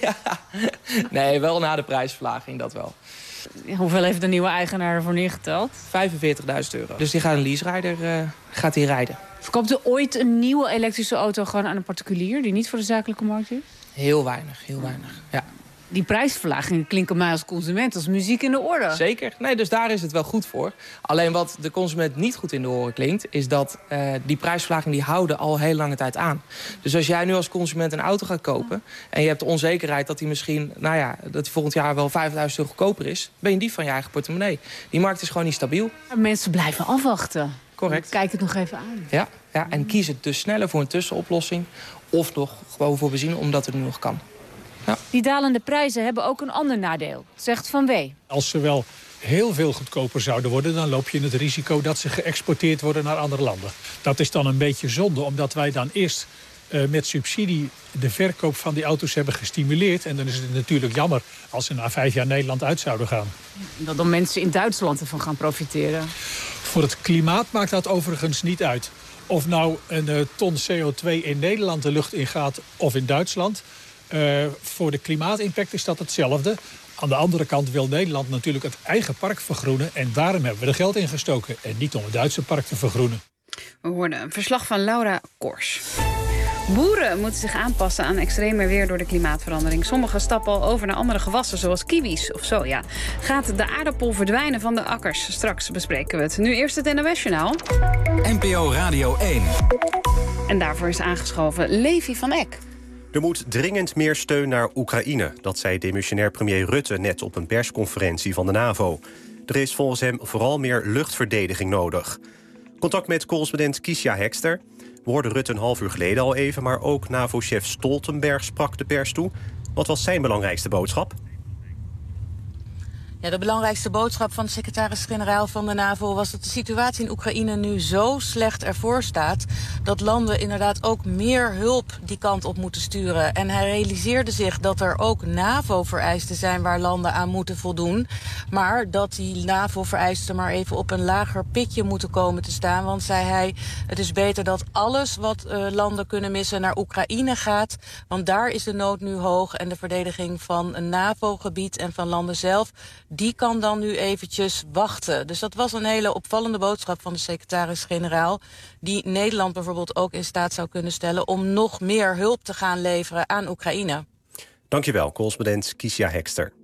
Nee, wel na de prijsverlaging, dat wel. Hoeveel heeft de nieuwe eigenaar ervoor neergeteld? €45.000. Dus die gaat een leaserijder gaat die rijden. Verkoopt u ooit een nieuwe elektrische auto gewoon aan een particulier die niet voor de zakelijke markt is? Heel weinig, ja. Die prijsverlagingen klinken mij als consument als muziek in de oren. Zeker. Nee, dus daar is het wel goed voor. Alleen wat de consument niet goed in de oren klinkt, is dat die prijsverlagingen die houden al heel lange tijd aan. Dus als jij nu als consument een auto gaat kopen en je hebt de onzekerheid dat die misschien, dat die volgend jaar wel €5.000 goedkoper is, ben je dief van je eigen portemonnee. Die markt is gewoon niet stabiel. Mensen blijven afwachten. Correct. Kijk het nog even aan. Ja, en kiezen dus sneller voor een tussenoplossing of nog gewoon voor benzine, omdat het nu nog kan. Ja. Die dalende prijzen hebben ook een ander nadeel, zegt Van Wee. Als ze wel heel veel goedkoper zouden worden, dan loop je het risico dat ze geëxporteerd worden naar andere landen. Dat is dan een beetje zonde, omdat wij dan eerst met subsidie de verkoop van die auto's hebben gestimuleerd. En dan is het natuurlijk jammer als ze na 5 jaar Nederland uit zouden gaan. Dat dan mensen in Duitsland ervan gaan profiteren. Voor het klimaat maakt dat overigens niet uit. Of nou een ton CO2 in Nederland de lucht ingaat of in Duitsland. Voor de klimaatimpact is dat hetzelfde. Aan de andere kant wil Nederland natuurlijk het eigen park vergroenen. En daarom hebben we er geld in gestoken. En niet om het Duitse park te vergroenen. We hoorden een verslag van Laura Kors. Boeren moeten zich aanpassen aan extremer weer door de klimaatverandering. Sommigen stappen al over naar andere gewassen, zoals kiwis of soja. Gaat de aardappel verdwijnen van de akkers? Straks bespreken we het. Nu eerst het NOS-journaal. NPO Radio 1. En daarvoor is aangeschoven Levi van Eck. Er moet dringend meer steun naar Oekraïne. Dat zei demissionair premier Rutte net op een persconferentie van de NAVO. Er is volgens hem vooral meer luchtverdediging nodig. Contact met correspondent Kiesja Hekster. We hoorden Rutte een half uur geleden al even, maar ook NAVO-chef Stoltenberg sprak de pers toe. Wat was zijn belangrijkste boodschap? Ja, de belangrijkste boodschap van de secretaris-generaal van de NAVO was dat de situatie in Oekraïne nu zo slecht ervoor staat dat landen inderdaad ook meer hulp die kant op moeten sturen. En hij realiseerde zich dat er ook NAVO-vereisten zijn waar landen aan moeten voldoen. Maar dat die NAVO-vereisten maar even op een lager pitje moeten komen te staan. Want, zei hij, het is beter dat alles wat landen kunnen missen naar Oekraïne gaat. Want daar is de nood nu hoog en de verdediging van een NAVO-gebied en van landen zelf, die kan dan nu eventjes wachten. Dus dat was een hele opvallende boodschap van de secretaris-generaal, die Nederland bijvoorbeeld ook in staat zou kunnen stellen om nog meer hulp te gaan leveren aan Oekraïne. Dankjewel, correspondent Kiesja Hekster.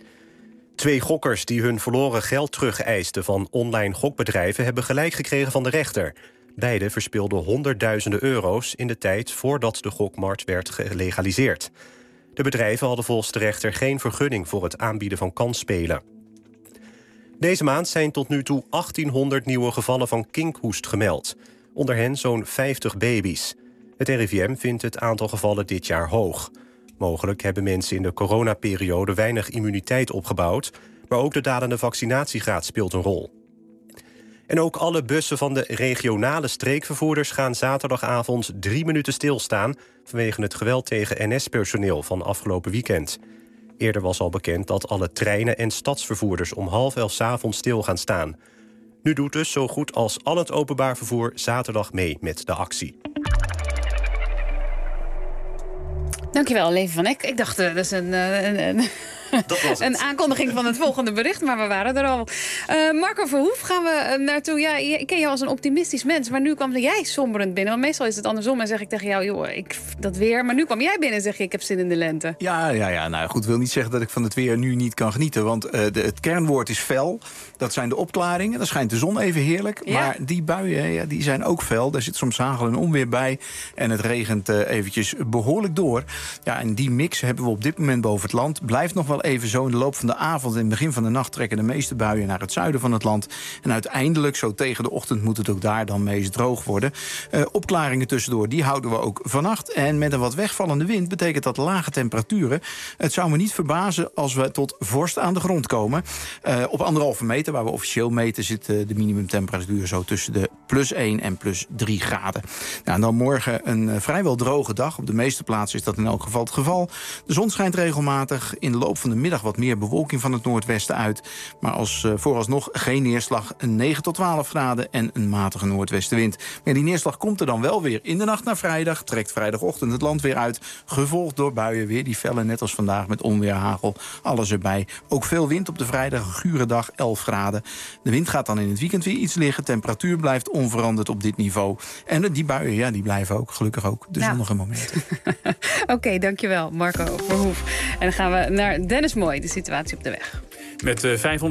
2 gokkers die hun verloren geld terugeisten van online gokbedrijven hebben gelijk gekregen van de rechter. Beiden verspeelden honderdduizenden euro's in de tijd voordat de gokmarkt werd gelegaliseerd. De bedrijven hadden volgens de rechter geen vergunning voor het aanbieden van kansspelen. Deze maand zijn tot nu toe 1800 nieuwe gevallen van kinkhoest gemeld. Onder hen zo'n 50 baby's. Het RIVM vindt het aantal gevallen dit jaar hoog. Mogelijk hebben mensen in de coronaperiode weinig immuniteit opgebouwd, maar ook de dalende vaccinatiegraad speelt een rol. En ook alle bussen van de regionale streekvervoerders gaan zaterdagavond 3 minuten stilstaan vanwege het geweld tegen NS-personeel van afgelopen weekend. Eerder was al bekend dat alle treinen en stadsvervoerders om 22:30 'avonds stil gaan staan. Nu doet dus zo goed als al het openbaar vervoer zaterdag mee met de actie. Dankjewel, Levi van Eck. Ik dacht, dat is een Dat was het. Een aankondiging van het volgende bericht, maar we waren er al. Marco Verhoef gaan we naartoe. Ja, ik ken jou als een optimistisch mens, maar nu kwam jij somberend binnen. Want meestal is het andersom en zeg ik tegen jou, joh, dat weer. Maar nu kwam jij binnen en zeg je, ik heb zin in de lente. Ja. Nou goed, wil niet zeggen dat ik van het weer nu niet kan genieten. Want het kernwoord is fel. Dat zijn de opklaringen. Dan schijnt de zon even heerlijk. Ja. Maar die buien, die zijn ook fel. Daar zit soms hagel en onweer bij. En het regent eventjes behoorlijk door. Ja, en die mix hebben we op dit moment boven het land. Blijft nog wel even zo in de loop van de avond en het begin van de nacht trekken de meeste buien naar het zuiden van het land. En uiteindelijk, zo tegen de ochtend, moet het ook daar dan meest droog worden. Opklaringen tussendoor, die houden we ook vannacht. En met een wat wegvallende wind betekent dat lage temperaturen. Het zou me niet verbazen als we tot vorst aan de grond komen. Op 1,5 meter, waar we officieel meten, zit de minimumtemperatuur zo tussen de +1 en +3 graden. Nou, en dan morgen een vrijwel droge dag. Op de meeste plaatsen is dat in elk geval het geval. De zon schijnt regelmatig. In de loop van de middag wat meer bewolking van het noordwesten uit. Maar vooralsnog geen neerslag. Een 9 tot 12 graden en een matige noordwestenwind. Maar die neerslag komt er dan wel weer in de nacht naar vrijdag. Trekt vrijdagochtend het land weer uit. Gevolgd door buien weer die felle, net als vandaag, met onweer, hagel. Alles erbij. Ook veel wind op de vrijdag. Een gure dag, 11 graden. De wind gaat dan in het weekend weer iets liggen. Temperatuur blijft onveranderd op dit niveau. En die buien, die blijven ook, gelukkig ook, de zonnige momenten. Oké, dankjewel Marco Verhoef. En dan gaan we naar Dennis Mooi, de situatie op de weg. Met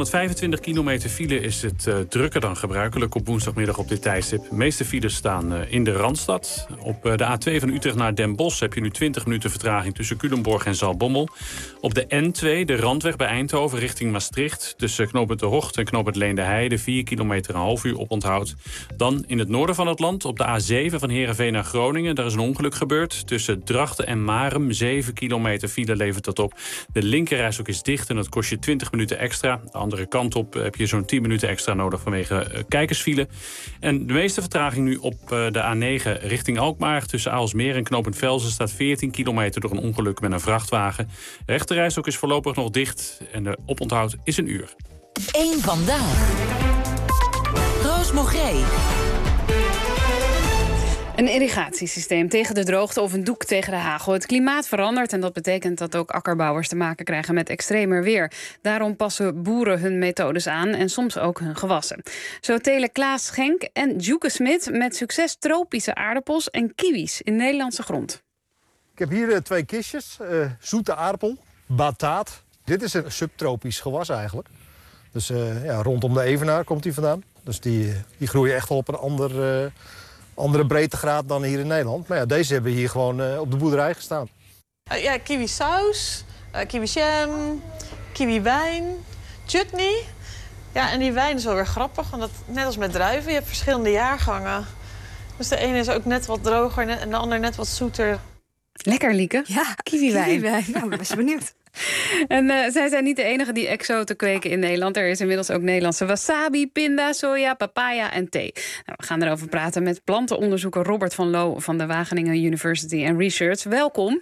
525 kilometer file is het drukker dan gebruikelijk op woensdagmiddag op dit tijdstip. De meeste files staan in de Randstad. Op de A2 van Utrecht naar Den Bosch heb je nu 20 minuten vertraging tussen Culemborg en Zaltbommel. Op de N2, de Randweg bij Eindhoven richting Maastricht, tussen knooppunt De Hocht en knooppunt Leende-Heide, 4 kilometer een half uur oponthoud. Dan in het noorden van het land, op de A7 van Heerenveen naar Groningen, daar is een ongeluk gebeurd. Tussen Drachten en Marum, 7 kilometer file levert dat op. De linkerrijstrook is dicht en dat kost je 20 minuten extra. De andere kant op heb je zo'n 10 minuten extra nodig vanwege kijkersfile. En de meeste vertraging nu op de A9 richting Alkmaar. Tussen Aalsmeer en knooppunt Velzen staat 14 kilometer door een ongeluk met een vrachtwagen. De rechterrijstrook is voorlopig nog dicht en de oponthoud is 1 uur. 1 vandaag. Roos Mogré. Een irrigatiesysteem tegen de droogte of een doek tegen de hagel. Het klimaat verandert en dat betekent dat ook akkerbouwers te maken krijgen met extremer weer. Daarom passen boeren hun methodes aan en soms ook hun gewassen. Zo telen Klaas Schenk en Djoeke Smit met succes tropische aardappels en kiwis in Nederlandse grond. Ik heb hier 2 kistjes, zoete aardappel, bataat. Dit is een subtropisch gewas eigenlijk. Dus rondom de Evenaar komt die vandaan. Dus die groeien echt wel op een andere breedtegraad dan hier in Nederland. Maar ja, deze hebben hier gewoon op de boerderij gestaan. Kiwi saus, kiwi jam, kiwi wijn, chutney. Ja, en die wijn is wel weer grappig. Want net als met druiven, je hebt verschillende jaargangen. Dus de ene is ook net wat droger en de ander net wat zoeter. Lekker, Lieke. Ja, kiwiwijn. Nou, ik ben best benieuwd. En zij zijn niet de enige die exoten kweken in Nederland. Er is inmiddels ook Nederlandse wasabi, pinda, soja, papaya en thee. Nou, we gaan erover praten met plantenonderzoeker Robert van Loo van de Wageningen University and Research. Welkom.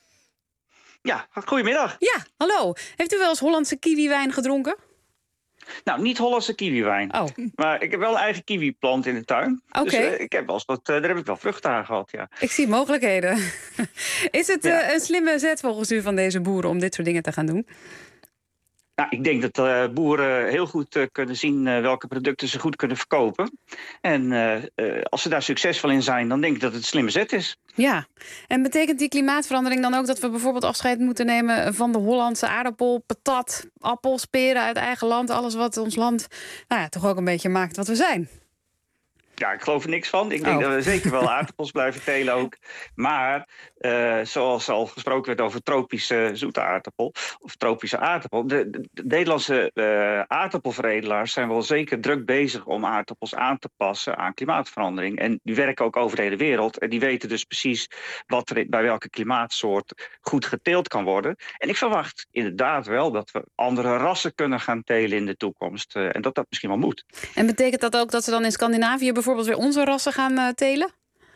Ja, goedemiddag. Ja, hallo. Heeft u wel eens Hollandse kiwiwijn gedronken? Nou, niet Hollandse kiwiwijn. Oh. Maar ik heb wel een eigen kiwiplant in de tuin. Oké. Dus ik heb wel eens daar heb ik wel vruchten aan gehad, ja. Ik zie mogelijkheden. Is het een slimme zet volgens u van deze boeren om dit soort dingen te gaan doen? Nou, ik denk dat boeren heel goed kunnen zien welke producten ze goed kunnen verkopen. En als ze daar succesvol in zijn, dan denk ik dat het een slimme zet is. Ja, en betekent die klimaatverandering dan ook dat we bijvoorbeeld afscheid moeten nemen van de Hollandse aardappel, patat, appels, peren uit eigen land, alles wat ons land toch ook een beetje maakt wat we zijn? Ja, ik geloof er niks van. Ik denk dat we zeker wel aardappels blijven telen ook. Maar zoals al gesproken werd over tropische zoete aardappel of tropische aardappel. De Nederlandse aardappelveredelaars zijn wel zeker druk bezig om aardappels aan te passen aan klimaatverandering. En die werken ook over de hele wereld. En die weten dus precies wat er bij welke klimaatsoort goed geteeld kan worden. En ik verwacht inderdaad wel dat we andere rassen kunnen gaan telen in de toekomst. En dat misschien wel moet. En betekent dat ook dat ze dan in Scandinavië bijvoorbeeld weer onze rassen gaan telen?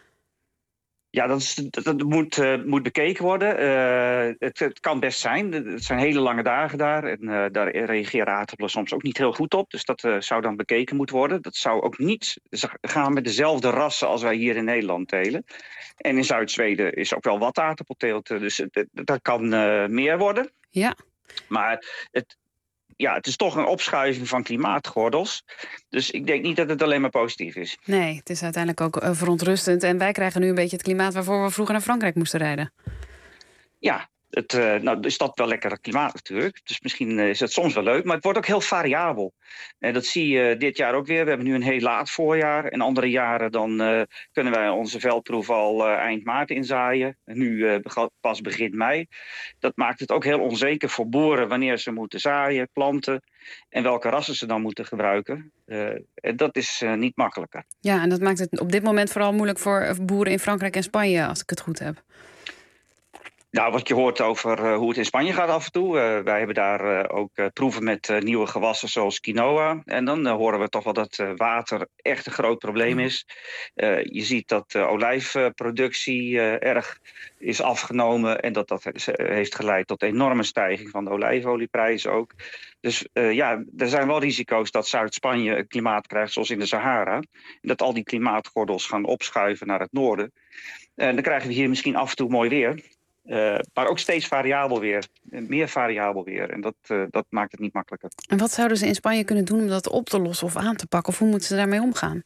Ja, dat moet bekeken worden. Het kan best zijn. Het zijn hele lange dagen daar. En daar reageren aardappelen soms ook niet heel goed op. Dus dat zou dan bekeken moeten worden. Dat zou ook niet gaan met dezelfde rassen als wij hier in Nederland telen. En in Zuid-Zweden is ook wel wat aardappelteelt. Dus dat kan meer worden. Ja. Maar het is toch een opschuiving van klimaatgordels. Dus ik denk niet dat het alleen maar positief is. Nee, het is uiteindelijk ook verontrustend. En wij krijgen nu een beetje het klimaat waarvoor we vroeger naar Frankrijk moesten rijden. Ja, is dat wel lekker klimaat natuurlijk. Dus misschien is het soms wel leuk, maar het wordt ook heel variabel. En dat zie je dit jaar ook weer. We hebben nu een heel laat voorjaar. En andere jaren dan kunnen wij onze veldproef al eind maart inzaaien. En nu pas begin mei. Dat maakt het ook heel onzeker voor boeren wanneer ze moeten zaaien, planten. En welke rassen ze dan moeten gebruiken. En dat is niet makkelijker. Ja, en dat maakt het op dit moment vooral moeilijk voor boeren in Frankrijk en Spanje, als ik het goed heb. Nou, wat je hoort over hoe het in Spanje gaat af en toe. Wij hebben daar ook proeven met nieuwe gewassen zoals quinoa. En dan horen we toch wel dat water echt een groot probleem is. Je ziet dat de olijfproductie erg is afgenomen. En dat heeft geleid tot enorme stijging van de olijfolieprijzen ook. Dus er zijn wel risico's dat Zuid-Spanje een klimaat krijgt zoals in de Sahara. En dat al die klimaatgordels gaan opschuiven naar het noorden. En dan krijgen we hier misschien af en toe mooi weer. Maar ook steeds variabel weer. Meer variabel weer. En dat maakt het niet makkelijker. En wat zouden ze in Spanje kunnen doen om dat op te lossen of aan te pakken? Of hoe moeten ze daarmee omgaan?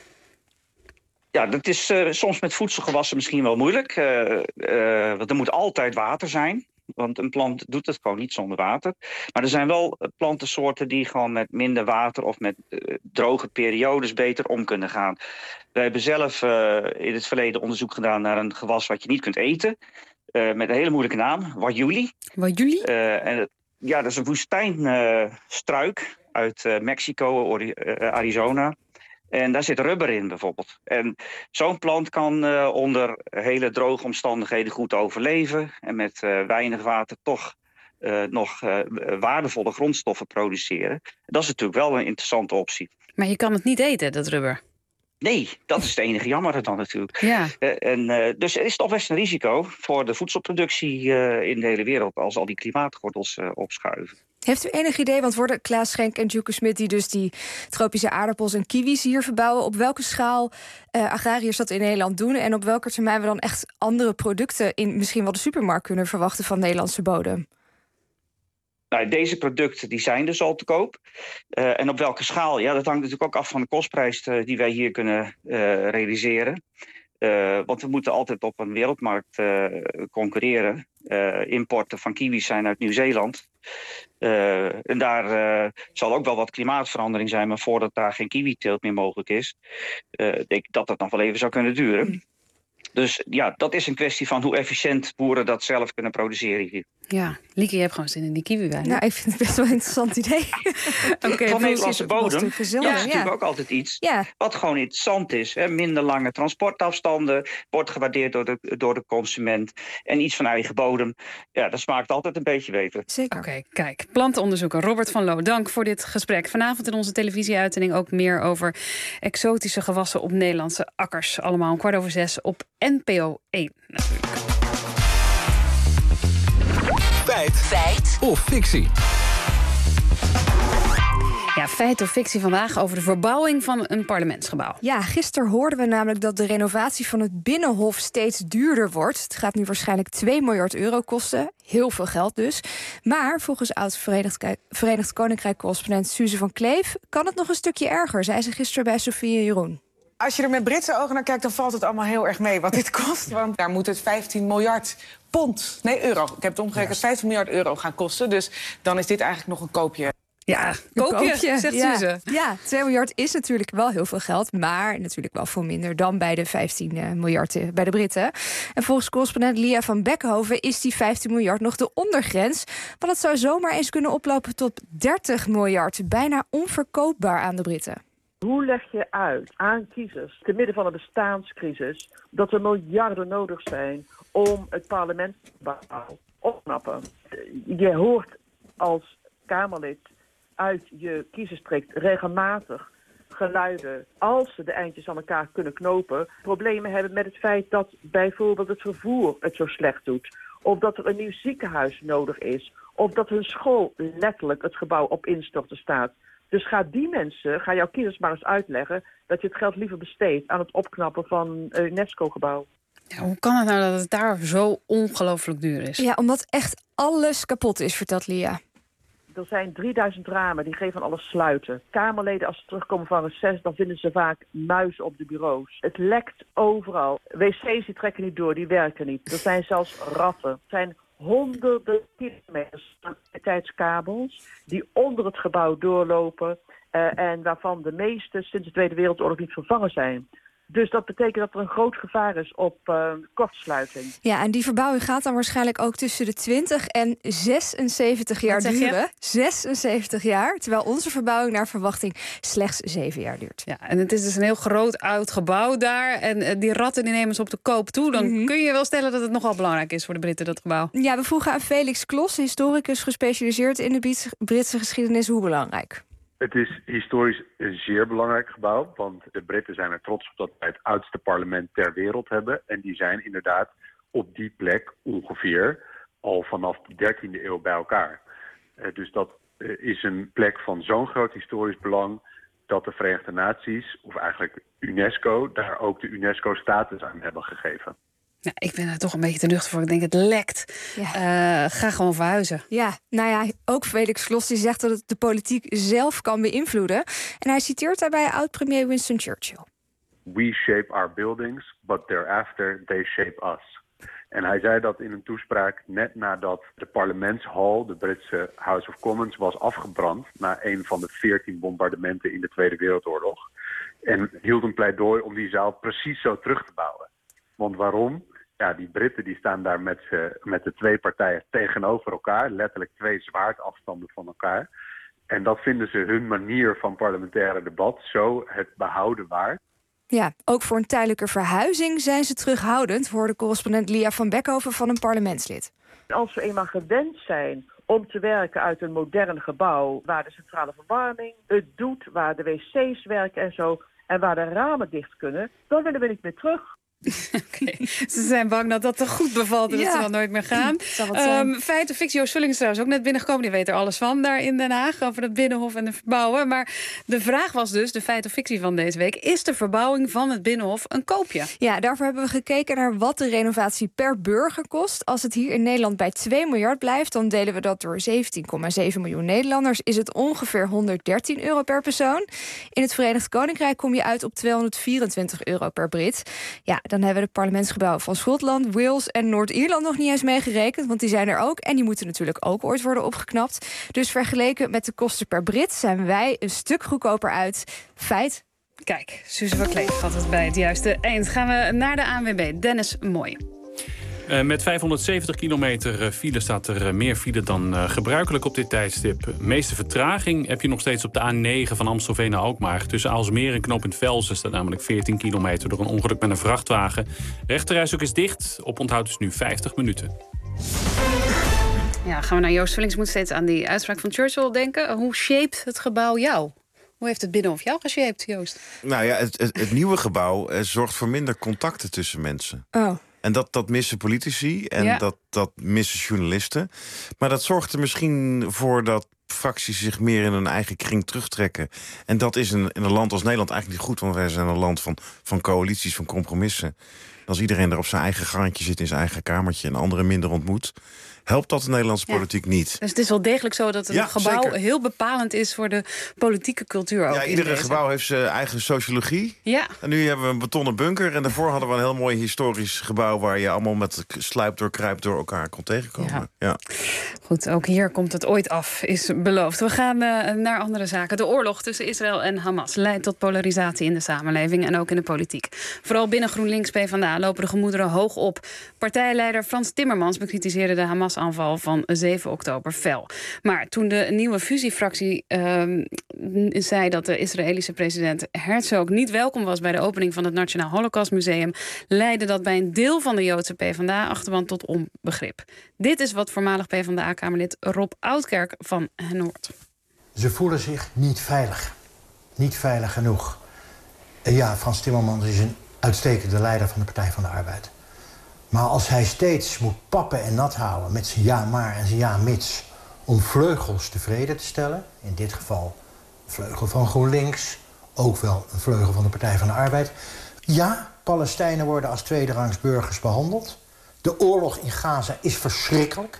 Ja, dat is soms met voedselgewassen misschien wel moeilijk. Want er moet altijd water zijn. Want een plant doet het gewoon niet zonder water. Maar er zijn wel plantensoorten die gewoon met minder water of met droge periodes beter om kunnen gaan. Wij hebben zelf in het verleden onderzoek gedaan naar een gewas wat je niet kunt eten. Met een hele moeilijke naam, wajuli. Wajuli? Dat is een woestijnstruik uit Mexico, Arizona. En daar zit rubber in bijvoorbeeld. En zo'n plant kan onder hele droge omstandigheden goed overleven. En met weinig water toch nog waardevolle grondstoffen produceren. Dat is natuurlijk wel een interessante optie. Maar je kan het niet eten, dat rubber? Nee, dat is het enige jammer dan natuurlijk. Ja. Dus er is toch best een risico voor de voedselproductie in de hele wereld als al die klimaatgordels opschuiven. Heeft u enig idee, want worden Klaas Schenk en Djoeke Smit die dus die tropische aardappels en kiwis hier verbouwen, op welke schaal agrariërs dat in Nederland doen en op welke termijn we dan echt andere producten in misschien wel de supermarkt kunnen verwachten van Nederlandse bodem? Nou, deze producten die zijn dus al te koop. En op welke schaal? Ja, dat hangt natuurlijk ook af van de kostprijs die wij hier kunnen realiseren. Want we moeten altijd op een wereldmarkt concurreren. Importen van kiwis zijn uit Nieuw-Zeeland. En daar zal ook wel wat klimaatverandering zijn. Maar voordat daar geen kiwiteelt meer mogelijk is, denk ik dat dat nog wel even zou kunnen duren. Dus ja, dat is een kwestie van hoe efficiënt boeren dat zelf kunnen produceren hier. Ja, Lieke, je hebt gewoon zin in die kiwiwijn. Nou, ik vind het best wel een interessant idee. Van Nederlandse bodem is natuurlijk ook altijd iets wat gewoon interessant is. Hè. Minder lange transportafstanden, wordt gewaardeerd door de consument. En iets van eigen bodem, ja, dat smaakt altijd een beetje beter. Zeker. Oké, kijk, plantenonderzoeker Robert van Loo, dank voor dit gesprek. Vanavond in onze televisieuitzending ook meer over exotische gewassen op Nederlandse akkers. Allemaal om 5:15 op NPO 1 natuurlijk. Feit of fictie? Ja, feit of fictie vandaag over de verbouwing van een parlementsgebouw. Ja, gisteren hoorden we namelijk dat de renovatie van het Binnenhof steeds duurder wordt. Het gaat nu waarschijnlijk 2 miljard euro kosten. Heel veel geld dus. Maar volgens oud-Verenigd Koninkrijk-correspondent Suze van Kleef kan het nog een stukje erger, zei ze gisteren bij Sofie en Jeroen. Als je er met Britse ogen naar kijkt, dan valt het allemaal heel erg mee wat dit kost. Want daar moet het 15 miljard euro. Ik heb het omgerekend, 15 miljard euro gaan kosten. Dus dan is dit eigenlijk nog een koopje. Ja, koopje, zegt Suze. Ja, 2 miljard is natuurlijk wel heel veel geld, maar natuurlijk wel veel minder dan bij de 15 miljard bij de Britten. En volgens correspondent Lia van Beckhoven is die 15 miljard nog de ondergrens. Want het zou zomaar eens kunnen oplopen tot 30 miljard. Bijna onverkoopbaar aan de Britten. Hoe leg je uit aan kiezers, te midden van een bestaanscrisis, dat er miljarden nodig zijn om het parlementsgebouw op te knappen? Je hoort als Kamerlid uit je kiezerstreek regelmatig geluiden, als ze de eindjes aan elkaar kunnen knopen, problemen hebben met het feit dat bijvoorbeeld het vervoer het zo slecht doet. Of dat er een nieuw ziekenhuis nodig is. Of dat hun school letterlijk het gebouw op instorten staat. Dus ga jouw kiezers maar eens uitleggen dat je het geld liever besteedt aan het opknappen van een UNESCO-gebouw. Ja, hoe kan het nou dat het daar zo ongelooflijk duur is? Ja, omdat echt alles kapot is, vertelt Lia. Er zijn 3000 ramen, die geven alles sluiten. Kamerleden, als ze terugkomen van reces, dan vinden ze vaak muizen op de bureaus. Het lekt overal. Wc's die trekken niet door, die werken niet. Er zijn zelfs ratten. Er zijn honderden kilometers aan elektriciteitskabels die onder het gebouw doorlopen en waarvan de meeste sinds de Tweede Wereldoorlog niet vervangen zijn. Dus dat betekent dat er een groot gevaar is op kortsluiting. Ja, en die verbouwing gaat dan waarschijnlijk ook tussen de 20 en 76 jaar duren. 76 jaar, terwijl onze verbouwing naar verwachting slechts 7 jaar duurt. Ja, en het is dus een heel groot oud gebouw daar. En die ratten die nemen ze op de koop toe. Dan kun je wel stellen dat het nogal belangrijk is voor de Britten, dat gebouw. Ja, we vroegen aan Felix Klos, historicus gespecialiseerd in de Britse geschiedenis, hoe belangrijk. Het is historisch een zeer belangrijk gebouw, want de Britten zijn er trots op dat wij het oudste parlement ter wereld hebben. En die zijn inderdaad op die plek ongeveer al vanaf de 13e eeuw bij elkaar. Dus dat is een plek van zo'n groot historisch belang dat de Verenigde Naties, of eigenlijk UNESCO, daar ook de UNESCO-status aan hebben gegeven. Ja, ik ben er toch een beetje te nuchter voor. Ik denk, het lekt. Ja. Ga gewoon verhuizen. Ja, nou ja, ook Felix Klos die zegt dat het de politiek zelf kan beïnvloeden. En hij citeert daarbij oud-premier Winston Churchill. We shape our buildings, but thereafter they shape us. En hij zei dat in een toespraak net nadat de parlementshal, de Britse House of Commons, was afgebrand na een van de 14 bombardementen in de Tweede Wereldoorlog. En hield een pleidooi om die zaal precies zo terug te bouwen. Want waarom? Ja, die Britten die staan daar met de twee partijen tegenover elkaar. Letterlijk 2 zwaardafstanden van elkaar. En dat vinden ze hun manier van parlementaire debat zo het behouden waard. Ja, ook voor een tijdelijke verhuizing zijn ze terughoudend, hoorde correspondent Lia van Beckhoven van een parlementslid. Als we eenmaal gewend zijn om te werken uit een modern gebouw waar de centrale verwarming het doet, waar de wc's werken en zo, en waar de ramen dicht kunnen, dan willen we niet meer terug. Okay. Ze zijn bang dat dat te goed bevalt en dat ze dan nooit meer gaan. Feit of fictie, Joost Vullings is trouwens ook net binnengekomen. Die weet er alles van daar in Den Haag over het Binnenhof en de verbouwen. Maar de vraag was dus, de feit of fictie van deze week, is de verbouwing van het Binnenhof een koopje? Ja, daarvoor hebben we gekeken naar wat de renovatie per burger kost. Als het hier in Nederland bij 2 miljard blijft, dan delen we dat door 17,7 miljoen Nederlanders. Is het ongeveer €113 per persoon. In het Verenigd Koninkrijk kom je uit op €224 per Brit. Ja, dan hebben we de parlementsgebouwen van Schotland, Wales en Noord-Ierland nog niet eens meegerekend, want die zijn er ook. En die moeten natuurlijk ook ooit worden opgeknapt. Dus vergeleken met de kosten per Brit zijn wij een stuk goedkoper uit. Feit. Kijk, Suze van Kleef had het bij het juiste eind. Gaan we naar de ANWB. Dennis Mooi. Met 570 kilometer file staat er meer file dan gebruikelijk op dit tijdstip. De meeste vertraging heb je nog steeds op de A9 van Amstelveen naar Alkmaar. Tussen Aalsmeer en Knooppunt Velzen staat namelijk 14 kilometer door een ongeluk met een vrachtwagen. Rechterrijstrook is dicht. Oponthoud is nu 50 minuten. Ja, gaan we naar Joost Vullings. Moet steeds aan die uitspraak van Churchill denken. Hoe shaped het gebouw jou? Hoe heeft het Binnenhof jou geshaped, Joost? Nou ja, het nieuwe gebouw zorgt voor minder contacten tussen mensen. Oh. En dat missen politici en dat missen journalisten. Maar dat zorgt er misschien voor dat fracties zich meer in hun eigen kring terugtrekken. En dat is in een land als Nederland eigenlijk niet goed, want wij zijn een land van coalities, van compromissen. Als iedereen er op zijn eigen gangetje zit in zijn eigen kamertje en anderen minder ontmoet, helpt dat de Nederlandse politiek niet. Dus het is wel degelijk zo dat het gebouw heel bepalend is voor de politieke cultuur ook. Ja, iedere gebouw heeft zijn eigen sociologie. Ja. En nu hebben we een betonnen bunker. En daarvoor hadden we een heel mooi historisch gebouw waar je allemaal met sluip door, kruip door elkaar kon tegenkomen. Ja. Goed, ook hier komt het ooit af, is beloofd. We gaan naar andere zaken. De oorlog tussen Israël en Hamas leidt tot polarisatie in de samenleving en ook in de politiek. Vooral binnen GroenLinks PvdA lopen de gemoederen hoog op. Partijleider Frans Timmermans bekritiseerde de Hamas-aanval van 7 oktober fel. Maar toen de nieuwe fusiefractie zei dat de Israëlische president Herzog niet welkom was bij de opening van het Nationaal Holocaustmuseum, leidde dat bij een deel van de Joodse PvdA-achterban tot onbegrip. Dit is wat voormalig PvdA-kamerlid Rob Oudkerk van hen hoort. Ze voelen zich niet veilig. Niet veilig genoeg. En ja, Frans Timmermans is een uitstekende leider van de Partij van de Arbeid. Maar als hij steeds moet pappen en nat houden met zijn ja maar en zijn ja mits om vleugels tevreden te stellen, in dit geval een vleugel van GroenLinks, ook wel een vleugel van de Partij van de Arbeid. Ja, Palestijnen worden als tweederangs burgers behandeld. De oorlog in Gaza is verschrikkelijk,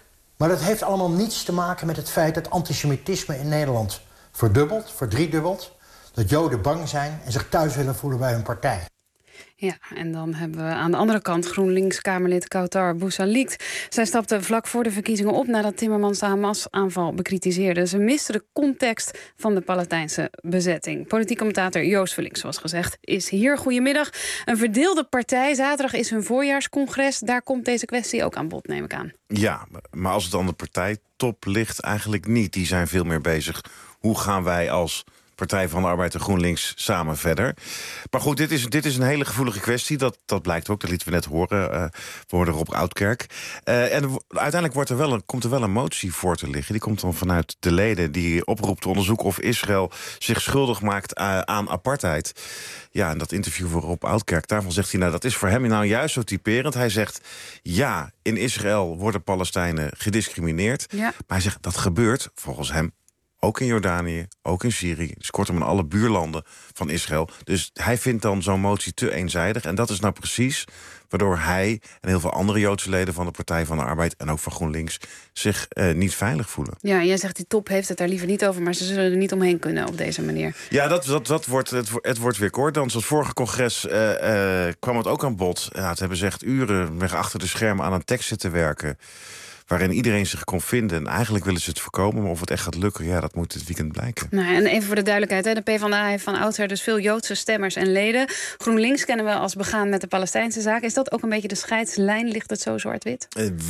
Maar dat heeft allemaal niets te maken met het feit dat antisemitisme in Nederland verdubbelt, verdriedubbelt. Dat Joden bang zijn en zich thuis willen voelen bij hun partij. Ja, en dan hebben we aan de andere kant GroenLinks-Kamerlid Kawtar Boussalikt. Zij stapte vlak voor de verkiezingen op nadat Timmermans de Hamas-aanval bekritiseerde. Ze miste de context van de Palestijnse bezetting. Politiek commentator Joost Vullings, zoals gezegd, is hier. Goedemiddag. Een verdeelde partij. Zaterdag is hun voorjaarscongres. Daar komt deze kwestie ook aan bod, neem ik aan. Ja, maar als het aan de partijtop ligt, eigenlijk niet. Die zijn veel meer bezig. Hoe gaan wij als Partij van de Arbeid en GroenLinks samen verder? Maar goed, dit is een hele gevoelige kwestie. Dat blijkt ook, dat lieten we net horen. We hoorden Rob Oudkerk. En uiteindelijk komt er wel een motie voor te liggen. Die komt dan vanuit de leden die oproept te onderzoeken of Israël zich schuldig maakt aan apartheid. Ja, en dat interview voor Rob Oudkerk, daarvan zegt hij, nou, dat is voor hem nou juist zo typerend. Hij zegt, ja, in Israël worden Palestijnen gediscrimineerd. Ja. Maar hij zegt, dat gebeurt volgens hem ook in Jordanië, ook in Syrië. Dus kortom in alle buurlanden van Israël. Dus hij vindt dan zo'n motie te eenzijdig. En dat is nou precies waardoor hij en heel veel andere Joodse leden van de Partij van de Arbeid en ook van GroenLinks zich niet veilig voelen. Ja, jij zegt die top heeft het daar liever niet over, maar ze zullen er niet omheen kunnen op deze manier. Ja, het wordt weer koorddans. Het vorige congres kwam het ook aan bod. Ja, ze hebben ze echt uren weg achter de schermen aan een tekst zitten werken, waarin iedereen zich kon vinden. En eigenlijk willen ze het voorkomen, maar of het echt gaat lukken, ja, dat moet dit weekend blijken. Nou, en even voor de duidelijkheid, de PvdA heeft van oudsher dus veel Joodse stemmers en leden. GroenLinks kennen we als begaan met de Palestijnse zaak. Is dat ook een beetje de scheidslijn? Ligt het zo zwart-wit?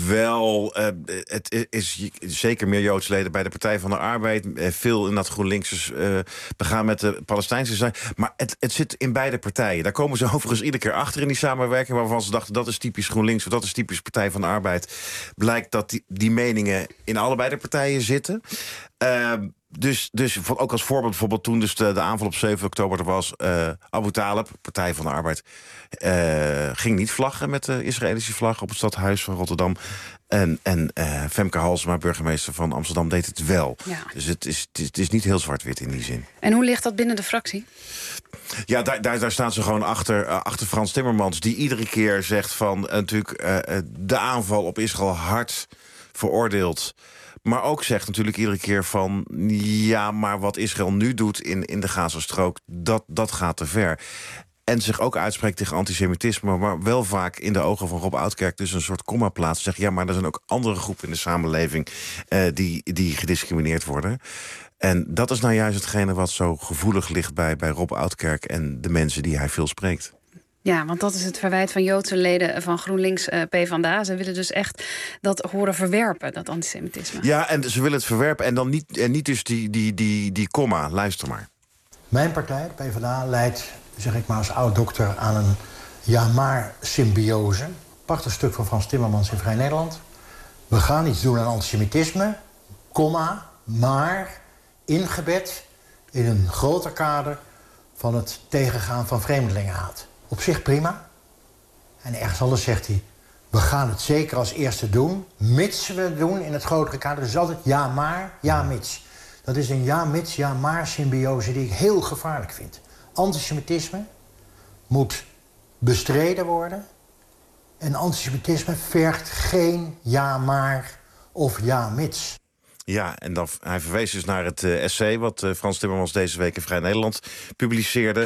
Het is zeker meer Joodse leden bij de Partij van de Arbeid. Veel in dat GroenLinks begaan met de Palestijnse zaak. Maar het zit in beide partijen. Daar komen ze overigens iedere keer achter in die samenwerking, waarvan ze dachten, dat is typisch GroenLinks, of dat is typisch Partij van de Arbeid. Blijkt dat die meningen in allebei de partijen zitten. Dus ook als voorbeeld, bijvoorbeeld toen dus de aanval op 7 oktober er was, Abu Talib, Partij van de Arbeid, ging niet vlaggen met de Israëlische vlag op het stadhuis van Rotterdam. En Femke Halsema, burgemeester van Amsterdam, deed het wel. Ja. Dus het is niet heel zwart-wit in die zin. En hoe ligt dat binnen de fractie? Ja, daar staan ze gewoon achter Frans Timmermans, die iedere keer zegt van natuurlijk de aanval op Israël hard veroordeeld. Maar ook zegt natuurlijk iedere keer van, ja, maar wat Israël nu doet in de Gazastrook, dat gaat te ver. En zich ook uitspreekt tegen antisemitisme, maar wel vaak in de ogen van Rob Oudkerk dus een soort komma plaatst. Zegt, ja, maar er zijn ook andere groepen in de samenleving die gediscrimineerd worden. En dat is nou juist hetgene wat zo gevoelig ligt bij Rob Oudkerk en de mensen die hij veel spreekt. Ja, want dat is het verwijt van Joodse leden van GroenLinks PvdA. Ze willen dus echt dat horen verwerpen, dat antisemitisme. Ja, en ze willen het verwerpen en dan niet dus die komma. Luister maar. Mijn partij, de PvdA, leidt, zeg ik maar als oud-dokter, aan een ja-maar-symbiose. Prachtig stuk van Frans Timmermans in Vrij Nederland. We gaan iets doen aan antisemitisme, komma, maar ingebed in een groter kader van het tegengaan van vreemdelingenhaat. Op zich prima. En ergens anders zegt hij, we gaan het zeker als eerste doen, mits we het doen in het grotere kader. Dus altijd ja maar, ja mits. Dat is een ja mits, ja maar symbiose die ik heel gevaarlijk vind. Antisemitisme moet bestreden worden. En antisemitisme vergt geen ja maar of ja mits. Ja, en dan, hij verwees dus naar het essay wat Frans Timmermans deze week in Vrij Nederland publiceerde.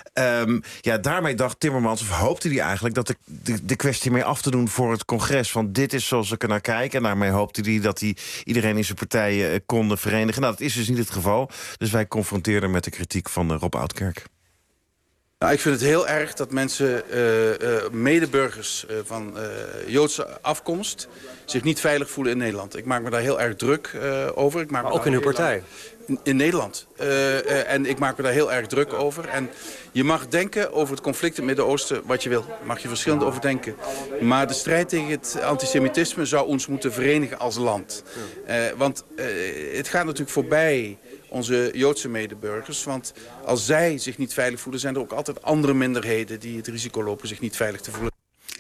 Daarmee dacht Timmermans, of hoopte hij eigenlijk, dat de kwestie mee af te doen voor het congres. Van dit is zoals ik er naar kijk. En daarmee hoopte hij dat hij iedereen in zijn partij kon verenigen. Nou, dat is dus niet het geval. Dus wij confronteerden met de kritiek van Rob Oudkerk. Nou, ik vind het heel erg dat mensen, medeburgers van Joodse afkomst, zich niet veilig voelen in Nederland. Ik maak me daar heel erg druk over. Maar ook in uw partij? In Nederland. En ik maak me daar heel erg druk over. En je mag denken over het conflict in het Midden-Oosten wat je wil. Daar mag je verschillend over denken. Maar de strijd tegen het antisemitisme zou ons moeten verenigen als land. Want het gaat natuurlijk voorbij onze Joodse medeburgers. Want als zij zich niet veilig voelen, zijn er ook altijd andere minderheden die het risico lopen zich niet veilig te voelen. Ja.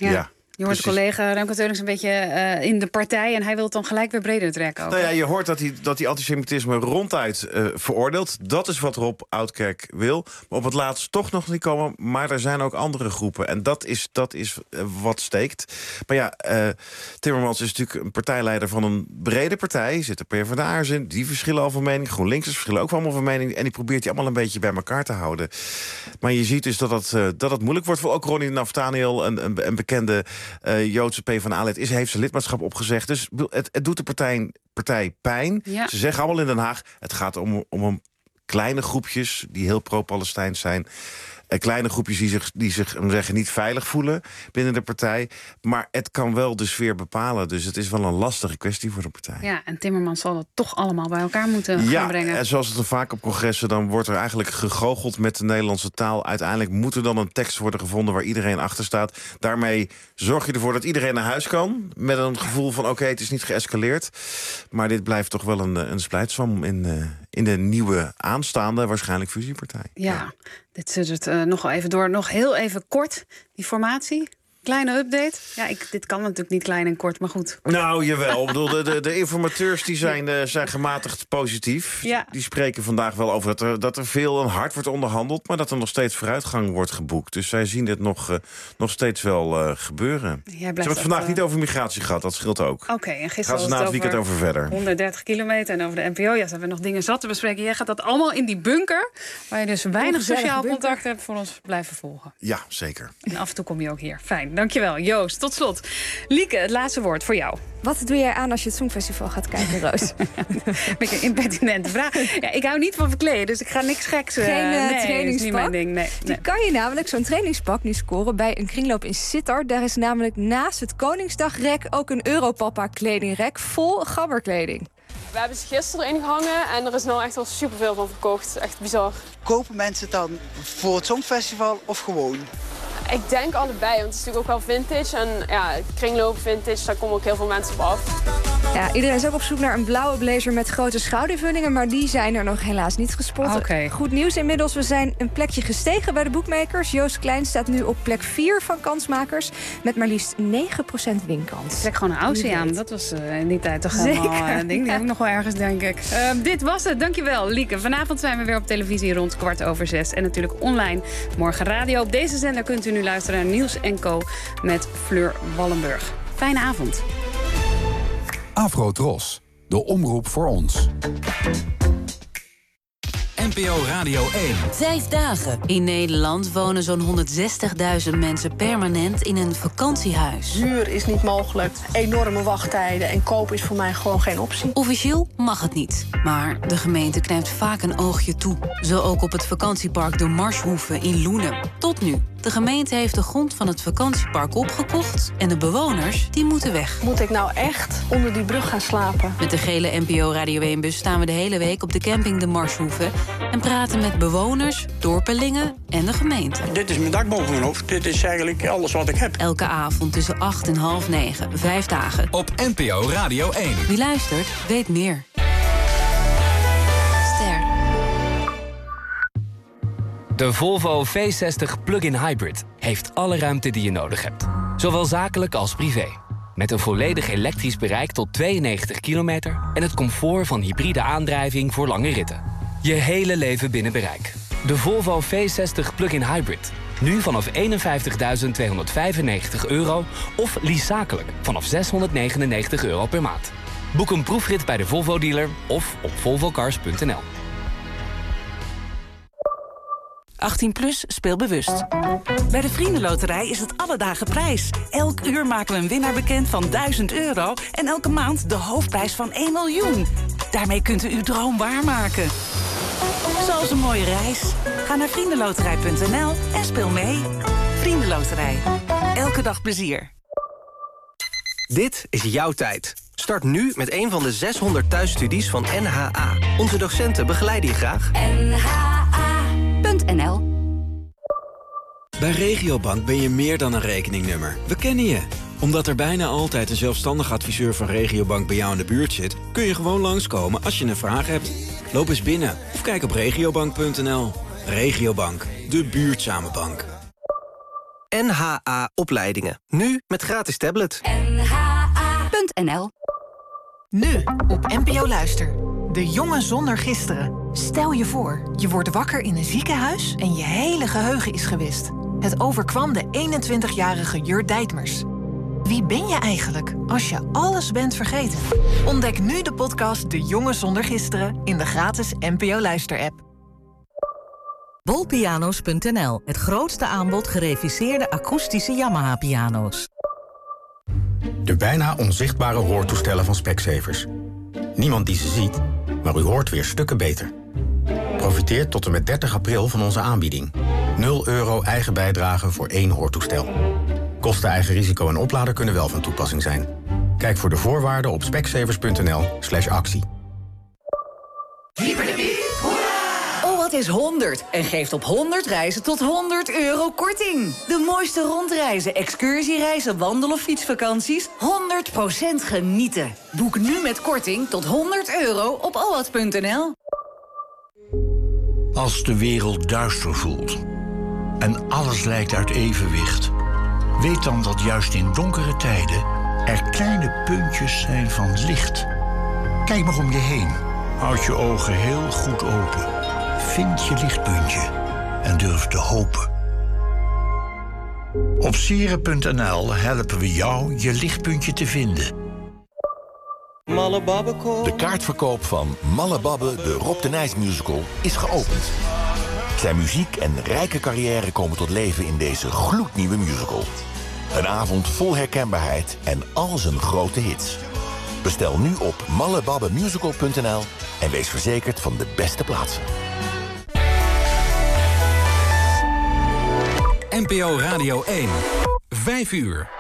Je hoort de collega Remco Teulings een beetje in de partij... en hij wil het dan gelijk weer breder trekken. Nou ja, je hoort dat hij antisemitisme ronduit veroordeelt. Dat is wat Rob Oudkerk wil. Maar op het laatst toch nog niet komen. Maar er zijn ook andere groepen. En dat is wat steekt. Maar ja, Timmermans is natuurlijk een partijleider van een brede partij. Zitten PvdA'ers in, die verschillen al van mening. GroenLinksers verschillen ook allemaal van mening. En die probeert hij allemaal een beetje bij elkaar te houden. Maar je ziet dus dat het moeilijk wordt. Voor ook Ronnie Naftaniel, een bekende... Joodse PvdA-lid heeft zijn lidmaatschap opgezegd. Dus het doet de partij pijn. Ja. Ze zeggen allemaal in Den Haag... het gaat om een kleine groepjes die heel pro-Palestijns zijn... kleine groepjes die zich niet veilig voelen binnen de partij. Maar het kan wel de sfeer bepalen. Dus het is wel een lastige kwestie voor de partij. Ja, en Timmermans zal het toch allemaal bij elkaar moeten gaan brengen. En zoals het dan vaak op congressen... dan wordt er eigenlijk gegoocheld met de Nederlandse taal. Uiteindelijk moet er dan een tekst worden gevonden waar iedereen achter staat. Daarmee zorg je ervoor dat iedereen naar huis kan. Met een gevoel van oké, het is niet geëscaleerd. Maar dit blijft toch wel een splijtswam in de nieuwe aanstaande, waarschijnlijk fusiepartij. Ja. Dit zit het nog even door. Nog heel even kort, die formatie. Kleine update. Ja, dit kan natuurlijk niet klein en kort, maar goed. Nou, jawel. Ik bedoel, de informateurs die zijn gematigd positief. Ja. Die spreken vandaag wel over dat er veel en hard wordt onderhandeld... maar dat er nog steeds vooruitgang wordt geboekt. Dus zij zien dit nog steeds wel gebeuren. Ze hebben het vandaag niet over migratie gehad, dat scheelt ook. Oké, en gisteren gaat ze na het weekend over verder. 130 kilometer en over de NPO. Ja, ze hebben nog dingen zat te bespreken. Jij gaat dat allemaal in die bunker... waar je dus weinig sociaal contact hebt, voor ons blijven volgen. Ja, zeker. En af en toe kom je ook hier. Fijn. Dankjewel, Joost. Tot slot. Lieke, het laatste woord voor jou. Wat doe jij aan als je het Songfestival gaat kijken, Roos? Beetje een impertinente vraag. Ja, ik hou niet van verkleden, dus ik ga niks geks... Geen trainingspak? Is niet mijn ding. Nee. Die kan je namelijk, zo'n trainingspak, nu scoren bij een kringloop in Sittard. Daar is namelijk naast het Koningsdagrek ook een Europapa kledingrek vol gabberkleding. We hebben ze gisteren erin gehangen en er is nou echt al superveel van verkocht. Echt bizar. Kopen mensen het dan voor het Songfestival of gewoon? Ik denk allebei, want het is natuurlijk ook wel vintage. En ja, kringlopen vintage, daar komen ook heel veel mensen op af. Ja, iedereen is ook op zoek naar een blauwe blazer met grote schoudervullingen... maar die zijn er nog helaas niet gespot. Okay. Goed nieuws inmiddels, we zijn een plekje gestegen bij de boekmakers. Joost Klein staat nu op plek 4 van kansmakers... met maar liefst 9% winkans. Trek gewoon een Aussie aan, dat was in die tijd toch helemaal een ding. Die heb ik nog wel ergens, denk ik. Dit was het, dankjewel, Lieke. Vanavond zijn we weer op televisie rond 6:15. En natuurlijk online morgen radio. Op deze zender kunt u nu luisteren naar Nieuws & Co. met Fleur Wallenburg. Fijne avond. Afro-Tros, de omroep voor ons. NPO Radio 1. 5 dagen. In Nederland wonen zo'n 160.000 mensen permanent in een vakantiehuis. Huur is niet mogelijk, enorme wachttijden en koop is voor mij gewoon geen optie. Officieel mag het niet, maar de gemeente knijpt vaak een oogje toe. Zo ook op het vakantiepark De Marshoeve in Loenen. Tot nu. De gemeente heeft de grond van het vakantiepark opgekocht en de bewoners die moeten weg. Moet ik nou echt onder die brug gaan slapen? Met de gele NPO Radio 1-bus staan we de hele week op de camping De Marshoeve en praten met bewoners, dorpelingen en de gemeente. Dit is mijn dak boven mijn hoofd. Dit is eigenlijk alles wat ik heb. Elke avond tussen 8 en half 9, 5 dagen. Op NPO Radio 1. Wie luistert, weet meer. Ster. De Volvo V60 Plug-in Hybrid heeft alle ruimte die je nodig hebt. Zowel zakelijk als privé. Met een volledig elektrisch bereik tot 92 kilometer... en het comfort van hybride aandrijving voor lange ritten. Je hele leven binnen bereik. De Volvo V60 Plug-in Hybrid. Nu vanaf €51.295 of lease zakelijk vanaf €699 per maand. Boek een proefrit bij de Volvo-dealer of op volvocars.nl. 18+ speel bewust. Bij de Vriendenloterij is het alle dagen prijs. Elk uur maken we een winnaar bekend van €1000 en elke maand de hoofdprijs van 1 miljoen. Daarmee kunt u uw droom waarmaken. Zoals een mooie reis. Ga naar vriendenloterij.nl en speel mee. Vriendenloterij. Elke dag plezier. Dit is jouw tijd. Start nu met een van de 600 thuisstudies van NHA. Onze docenten begeleiden je graag. NHA.nl. Bij Regiobank ben je meer dan een rekeningnummer. We kennen je. Omdat er bijna altijd een zelfstandig adviseur van Regiobank bij jou in de buurt zit... kun je gewoon langskomen als je een vraag hebt. Loop eens binnen of kijk op regiobank.nl. Regiobank, de buurtzame bank. NHA Opleidingen. Nu met gratis tablet. nha.nl. Nu op NPO Luister. De jongen zonder gisteren. Stel je voor, je wordt wakker in een ziekenhuis en je hele geheugen is gewist. Het overkwam de 21-jarige Jur Dijtmers. Wie ben je eigenlijk als je alles bent vergeten? Ontdek nu de podcast De jongen zonder gisteren in de gratis NPO Luister-app. Bolpiano's.nl, het grootste aanbod gereviseerde akoestische Yamaha-piano's. De bijna onzichtbare hoortoestellen van Specsavers. Niemand die ze ziet, maar u hoort weer stukken beter. Profiteer tot en met 30 april van onze aanbieding. €0 eigen bijdrage voor 1 hoortoestel. Kosten, eigen risico en oplader kunnen wel van toepassing zijn. Kijk voor de voorwaarden op specsavers.nl/actie. Wat is 100 en geeft op 100 reizen tot €100 korting. De mooiste rondreizen, excursiereizen, wandel- of fietsvakanties. 100% genieten. Boek nu met korting tot €100 op alwat.nl. Als de wereld duister voelt en alles lijkt uit evenwicht, weet dan dat juist in donkere tijden er kleine puntjes zijn van licht. Kijk maar om je heen. Houd je ogen heel goed open. Vind je lichtpuntje en durf te hopen. Op sieren.nl helpen we jou je lichtpuntje te vinden. De kaartverkoop van Malle Babbe, de Rob de Nijs musical, is geopend. Zijn muziek en rijke carrière komen tot leven in deze gloednieuwe musical. Een avond vol herkenbaarheid en al zijn grote hits. Bestel nu op mallebabbemusical.nl en wees verzekerd van de beste plaatsen. NPO Radio 1. 5 uur.